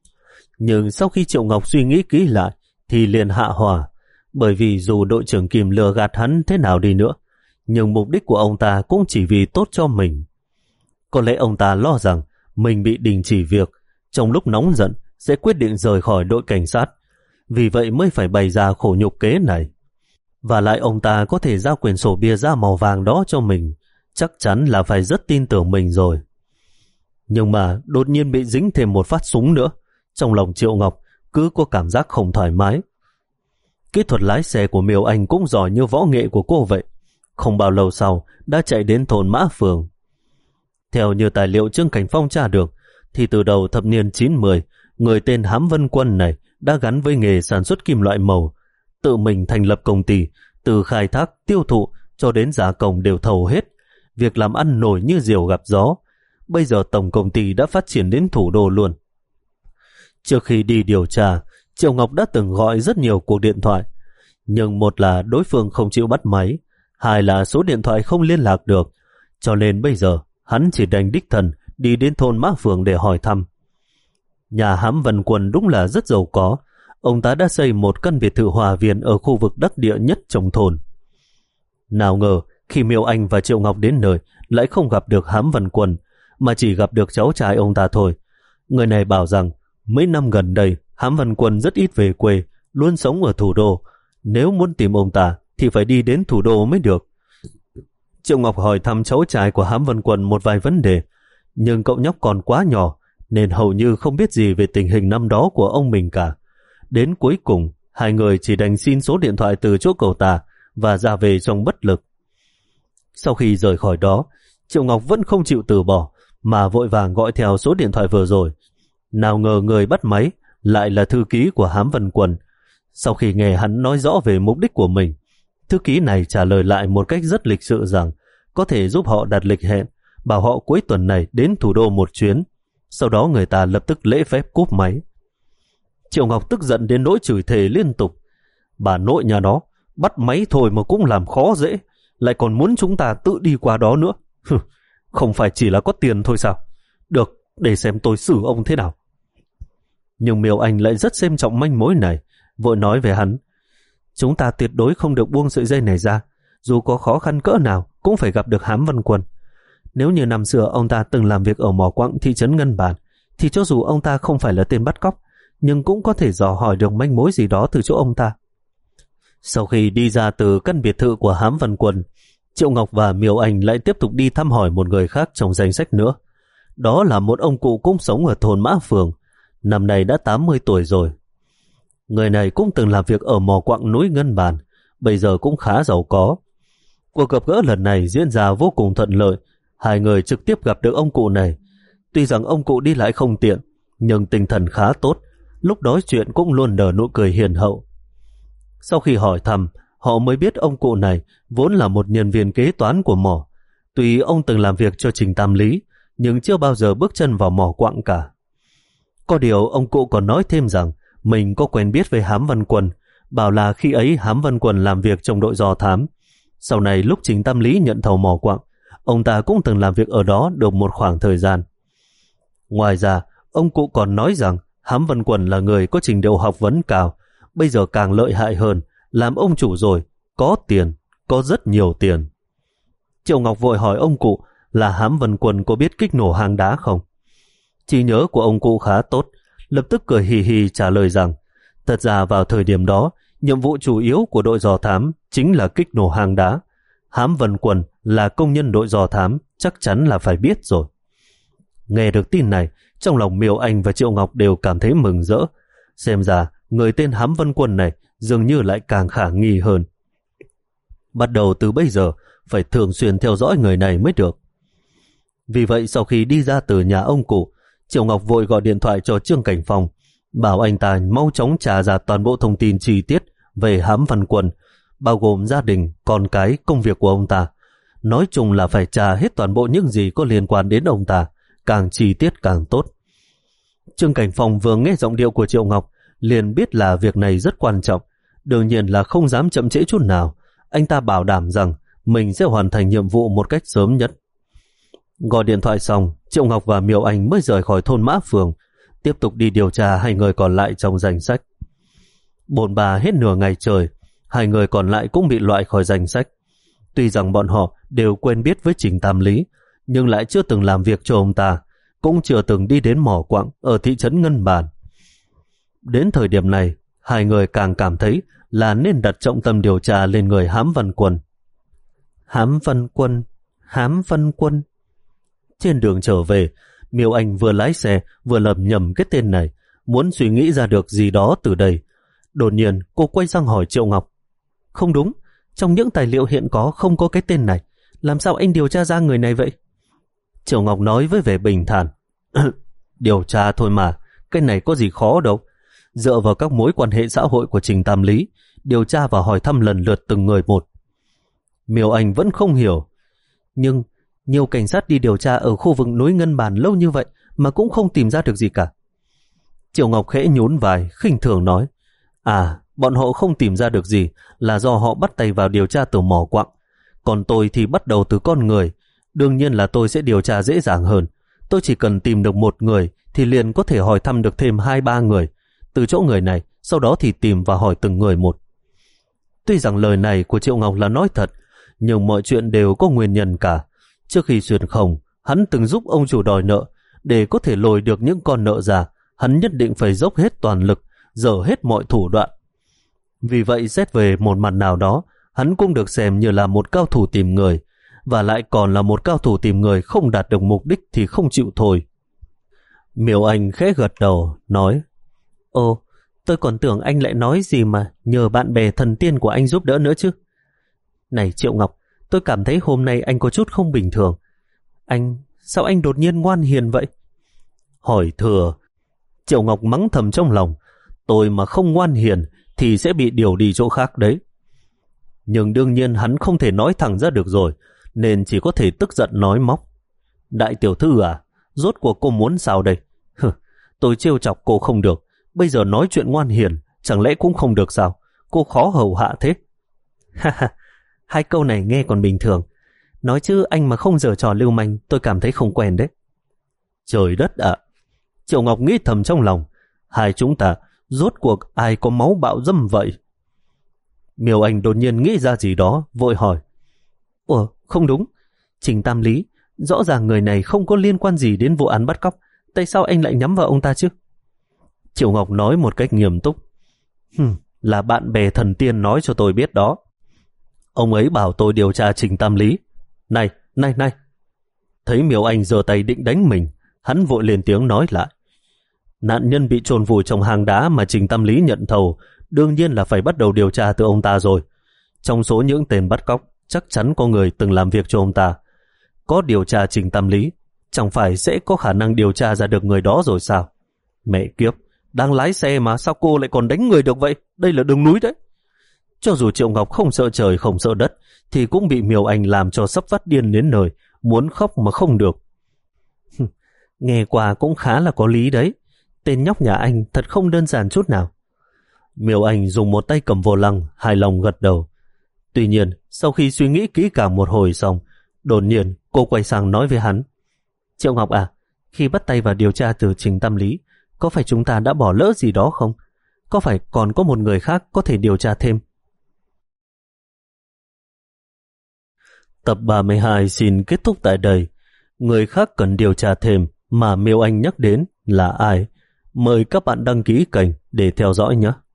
Nhưng sau khi Triệu Ngọc suy nghĩ kỹ lại thì liền hạ hỏa, bởi vì dù đội trưởng Kim lừa gạt hắn thế nào đi nữa, nhưng mục đích của ông ta cũng chỉ vì tốt cho mình. Có lẽ ông ta lo rằng mình bị đình chỉ việc, trong lúc nóng giận sẽ quyết định rời khỏi đội cảnh sát, vì vậy mới phải bày ra khổ nhục kế này. Và lại ông ta có thể giao quyển sổ bia da màu vàng đó cho mình, chắc chắn là phải rất tin tưởng mình rồi. Nhưng mà đột nhiên bị dính thêm một phát súng nữa, trong lòng Triệu Ngọc cứ có cảm giác không thoải mái. Kỹ thuật lái xe của Miêu Anh cũng giỏi như võ nghệ của cô vậy. Không bao lâu sau đã chạy đến thôn Mã Phường. Theo như tài liệu Trương Cảnh Phong tra được, thì từ đầu thập niên chín mươi, người tên Hám Vân Quân này đã gắn với nghề sản xuất kim loại màu, tự mình thành lập công ty, từ khai thác, tiêu thụ cho đến gia công đều thầu hết, việc làm ăn nổi như diều gặp gió. Bây giờ tổng công ty đã phát triển đến thủ đô luôn. Trước khi đi điều tra, Triệu Ngọc đã từng gọi rất nhiều cuộc điện thoại, nhưng một là đối phương không chịu bắt máy, hai là số điện thoại không liên lạc được, cho nên bây giờ hắn chỉ đành đích thân đi đến thôn Mã Phường để hỏi thăm. Nhà Hám Vân Quân đúng là rất giàu có, ông ta đã xây một căn biệt thự hòa viên ở khu vực đắc địa nhất trong thôn. Nào ngờ khi Miêu Anh và Triệu Ngọc đến nơi lại không gặp được Hám Vân Quân, mà chỉ gặp được cháu trai ông ta thôi. Người này bảo rằng mấy năm gần đây Hám Vân Quân rất ít về quê, luôn sống ở thủ đô. Nếu muốn tìm ông ta thì phải đi đến thủ đô mới được. Triệu Ngọc hỏi thăm cháu trai của Hám Vân Quân một vài vấn đề, nhưng cậu nhóc còn quá nhỏ nên hầu như không biết gì về tình hình năm đó của ông mình cả. Đến cuối cùng, hai người chỉ đành xin số điện thoại từ chỗ cậu ta và ra về trong bất lực. Sau khi rời khỏi đó, Triệu Ngọc vẫn không chịu từ bỏ, mà vội vàng gọi theo số điện thoại vừa rồi. Nào ngờ người bắt máy lại là thư ký của Hám Vân Quân. Sau khi nghe hắn nói rõ về mục đích của mình, thư ký này trả lời lại một cách rất lịch sự rằng có thể giúp họ đặt lịch hẹn, bảo họ cuối tuần này đến thủ đô một chuyến. Sau đó người ta lập tức lễ phép cúp máy. Triệu Ngọc tức giận đến nỗi chửi thề liên tục. Bà nội nhà nó, bắt máy thôi mà cũng làm khó dễ, lại còn muốn chúng ta tự đi qua đó nữa. Không phải chỉ là có tiền thôi sao? Được, để xem tôi xử ông thế nào. Nhưng Miêu Anh lại rất xem trọng manh mối này, vội nói về hắn. Chúng ta tuyệt đối không được buông sợi dây này ra, dù có khó khăn cỡ nào cũng phải gặp được Hám Vân Quân. Nếu như năm xưa ông ta từng làm việc ở mỏ quặng thị trấn Ngân Bản, thì cho dù ông ta không phải là tên bắt cóc, nhưng cũng có thể dò hỏi được manh mối gì đó từ chỗ ông ta. Sau khi đi ra từ căn biệt thự của Hám Vân Quân, Triệu Ngọc và Miêu Anh lại tiếp tục đi thăm hỏi một người khác trong danh sách nữa. Đó là một ông cụ cũng sống ở thôn Mã Phường, năm nay đã tám mươi tuổi rồi. Người này cũng từng làm việc ở mỏ quặng núi Ngân Bản, bây giờ cũng khá giàu có. Cuộc gặp gỡ lần này diễn ra vô cùng thuận lợi, hai người trực tiếp gặp được ông cụ này. Tuy rằng ông cụ đi lại không tiện, nhưng tinh thần khá tốt, lúc nói chuyện cũng luôn nở nụ cười hiền hậu. Sau khi hỏi thăm, họ mới biết ông cụ này vốn là một nhân viên kế toán của mỏ. Tuy ông từng làm việc cho Trình Tam Lý, nhưng chưa bao giờ bước chân vào mỏ quặng cả. Có điều ông cụ còn nói thêm rằng mình có quen biết với Hám Văn Quân, bảo là khi ấy Hám Văn Quân làm việc trong đội do thám. Sau này lúc Trình Tam Lý nhận thầu mỏ quặng, ông ta cũng từng làm việc ở đó được một khoảng thời gian. Ngoài ra, ông cụ còn nói rằng Hám Văn Quân là người có trình độ học vấn cao, bây giờ càng lợi hại hơn, làm ông chủ rồi, có tiền, có rất nhiều tiền. Triệu Ngọc vội hỏi ông cụ là Hám Văn Quân có biết kích nổ hang đá không? Trí nhớ của ông cụ khá tốt, lập tức cười hì hì trả lời rằng thật ra vào thời điểm đó, nhiệm vụ chủ yếu của đội dò thám chính là kích nổ hang đá. Hám Văn Quân là công nhân đội dò thám, chắc chắn là phải biết rồi. Nghe được tin này, trong lòng Miêu Anh và Triệu Ngọc đều cảm thấy mừng rỡ. Xem ra, người tên Hám Văn Quân này dường như lại càng khả nghi hơn. Bắt đầu từ bây giờ, phải thường xuyên theo dõi người này mới được. Vì vậy, sau khi đi ra từ nhà ông cụ, Triệu Ngọc vội gọi điện thoại cho Trương Cảnh Phong, bảo anh ta mau chóng trả ra toàn bộ thông tin chi tiết về Hám Văn Quân, bao gồm gia đình, con cái, công việc của ông ta. Nói chung là phải trả hết toàn bộ những gì có liên quan đến ông ta, càng chi tiết càng tốt. Trương Cảnh Phong vừa nghe giọng điệu của Triệu Ngọc, liền biết là việc này rất quan trọng, đương nhiên là không dám chậm trễ chút nào. Anh ta bảo đảm rằng mình sẽ hoàn thành nhiệm vụ một cách sớm nhất. Gọi điện thoại xong, Triệu Ngọc và Miêu Anh mới rời khỏi thôn Mã Phường, tiếp tục đi điều tra hai người còn lại trong danh sách. Bồn bà hết nửa ngày trời, hai người còn lại cũng bị loại khỏi danh sách. Tuy rằng bọn họ đều quen biết với Trình Tam Lý, nhưng lại chưa từng làm việc cho ông ta, cũng chưa từng đi đến mỏ quặng ở thị trấn Ngân Bản. Đến thời điểm này, hai người càng cảm thấy là nên đặt trọng tâm điều tra lên người Hám Văn Quân. Hám Văn Quân, Hám Văn Quân. Trên đường trở về, Miêu Anh vừa lái xe vừa lẩm nhẩm cái tên này, muốn suy nghĩ ra được gì đó từ đây. Đột nhiên cô quay sang hỏi Triệu Ngọc. Không đúng, trong những tài liệu hiện có không có cái tên này, làm sao anh điều tra ra người này vậy? Triệu Ngọc nói với vẻ bình thản. Điều tra thôi mà, cái này có gì khó đâu. Dựa vào các mối quan hệ xã hội của Trình Tam Lý, điều tra và hỏi thăm lần lượt từng người một. Miêu Anh vẫn không hiểu. Nhưng nhiều cảnh sát đi điều tra ở khu vực núi Ngân Bản lâu như vậy mà cũng không tìm ra được gì cả. Triệu Ngọc khẽ nhún vai, khinh thường nói. À, bọn họ không tìm ra được gì là do họ bắt tay vào điều tra từ mỏ quặng. Còn tôi thì bắt đầu từ con người. Đương nhiên là tôi sẽ điều tra dễ dàng hơn. Tôi chỉ cần tìm được một người thì liền có thể hỏi thăm được thêm hai ba người. Từ chỗ người này, sau đó thì tìm và hỏi từng người một. Tuy rằng lời này của Triệu Ngọc là nói thật, nhưng mọi chuyện đều có nguyên nhân cả. Trước khi xuyên không, hắn từng giúp ông chủ đòi nợ. Để có thể lôi được những con nợ ra, hắn nhất định phải dốc hết toàn lực, dở hết mọi thủ đoạn. Vì vậy xét về một mặt nào đó, hắn cũng được xem như là một cao thủ tìm người, và lại còn là một cao thủ tìm người không đạt được mục đích thì không chịu thôi. Miêu Anh khẽ gật đầu, nói. Ồ, tôi còn tưởng anh lại nói gì mà nhờ bạn bè thần tiên của anh giúp đỡ nữa chứ. Này Triệu Ngọc, tôi cảm thấy hôm nay anh có chút không bình thường. Anh, sao anh đột nhiên ngoan hiền vậy? Hỏi thừa. Triệu Ngọc mắng thầm trong lòng. Tôi mà không ngoan hiền thì sẽ bị điều đi chỗ khác đấy. Nhưng đương nhiên hắn không thể nói thẳng ra được rồi, nên chỉ có thể tức giận nói móc. Đại tiểu thư à, rốt cuộc cô muốn sao đây? Hừ, tôi trêu chọc cô không được, bây giờ nói chuyện ngoan hiền, chẳng lẽ cũng không được sao? Cô khó hầu hạ thế. Ha ha, hai câu này nghe còn bình thường. Nói chứ anh mà không giở trò lưu manh, tôi cảm thấy không quen đấy. Trời đất ạ! Triệu Ngọc nghĩ thầm trong lòng, hai chúng ta rốt cuộc ai có máu bạo dâm vậy? Miêu Anh đột nhiên nghĩ ra gì đó, vội hỏi. Ủa, không đúng. Trình Tam Lý, rõ ràng người này không có liên quan gì đến vụ án bắt cóc. Tại sao anh lại nhắm vào ông ta chứ? Triệu Ngọc nói một cách nghiêm túc. Hừm, là bạn bè thần tiên nói cho tôi biết đó. Ông ấy bảo tôi điều tra Trình Tam Lý. Này, này, này. Thấy Miêu Anh giơ tay định đánh mình, hắn vội lên tiếng nói lại. Nạn nhân bị chôn vùi trong hang đá mà Trình Tam Lý nhận thầu, đương nhiên là phải bắt đầu điều tra từ ông ta rồi. Trong số những tên bắt cóc, chắc chắn có người từng làm việc cho ông ta. Có điều tra Trình Tam Lý, chẳng phải sẽ có khả năng điều tra ra được người đó rồi sao? Mẹ kiếp, đang lái xe mà sao cô lại còn đánh người được vậy? Đây là đường núi đấy. Cho dù Triệu Ngọc không sợ trời không sợ đất, thì cũng bị Miêu Anh làm cho sắp phát điên đến nơi, muốn khóc mà không được. Nghe qua cũng khá là có lý đấy. Tên nhóc nhà anh thật không đơn giản chút nào. Miêu Anh dùng một tay cầm vô lăng, hài lòng gật đầu. Tuy nhiên, sau khi suy nghĩ kỹ càng một hồi xong, đột nhiên cô quay sang nói với hắn. Triệu Ngọc à, khi bắt tay vào điều tra từ Trình tâm lý, có phải chúng ta đã bỏ lỡ gì đó không? Có phải còn có một người khác có thể điều tra thêm? Tập ba mươi hai xin kết thúc tại đây. Người khác cần điều tra thêm mà Miêu Anh nhắc đến là ai? Mời các bạn đăng ký kênh để theo dõi nhé.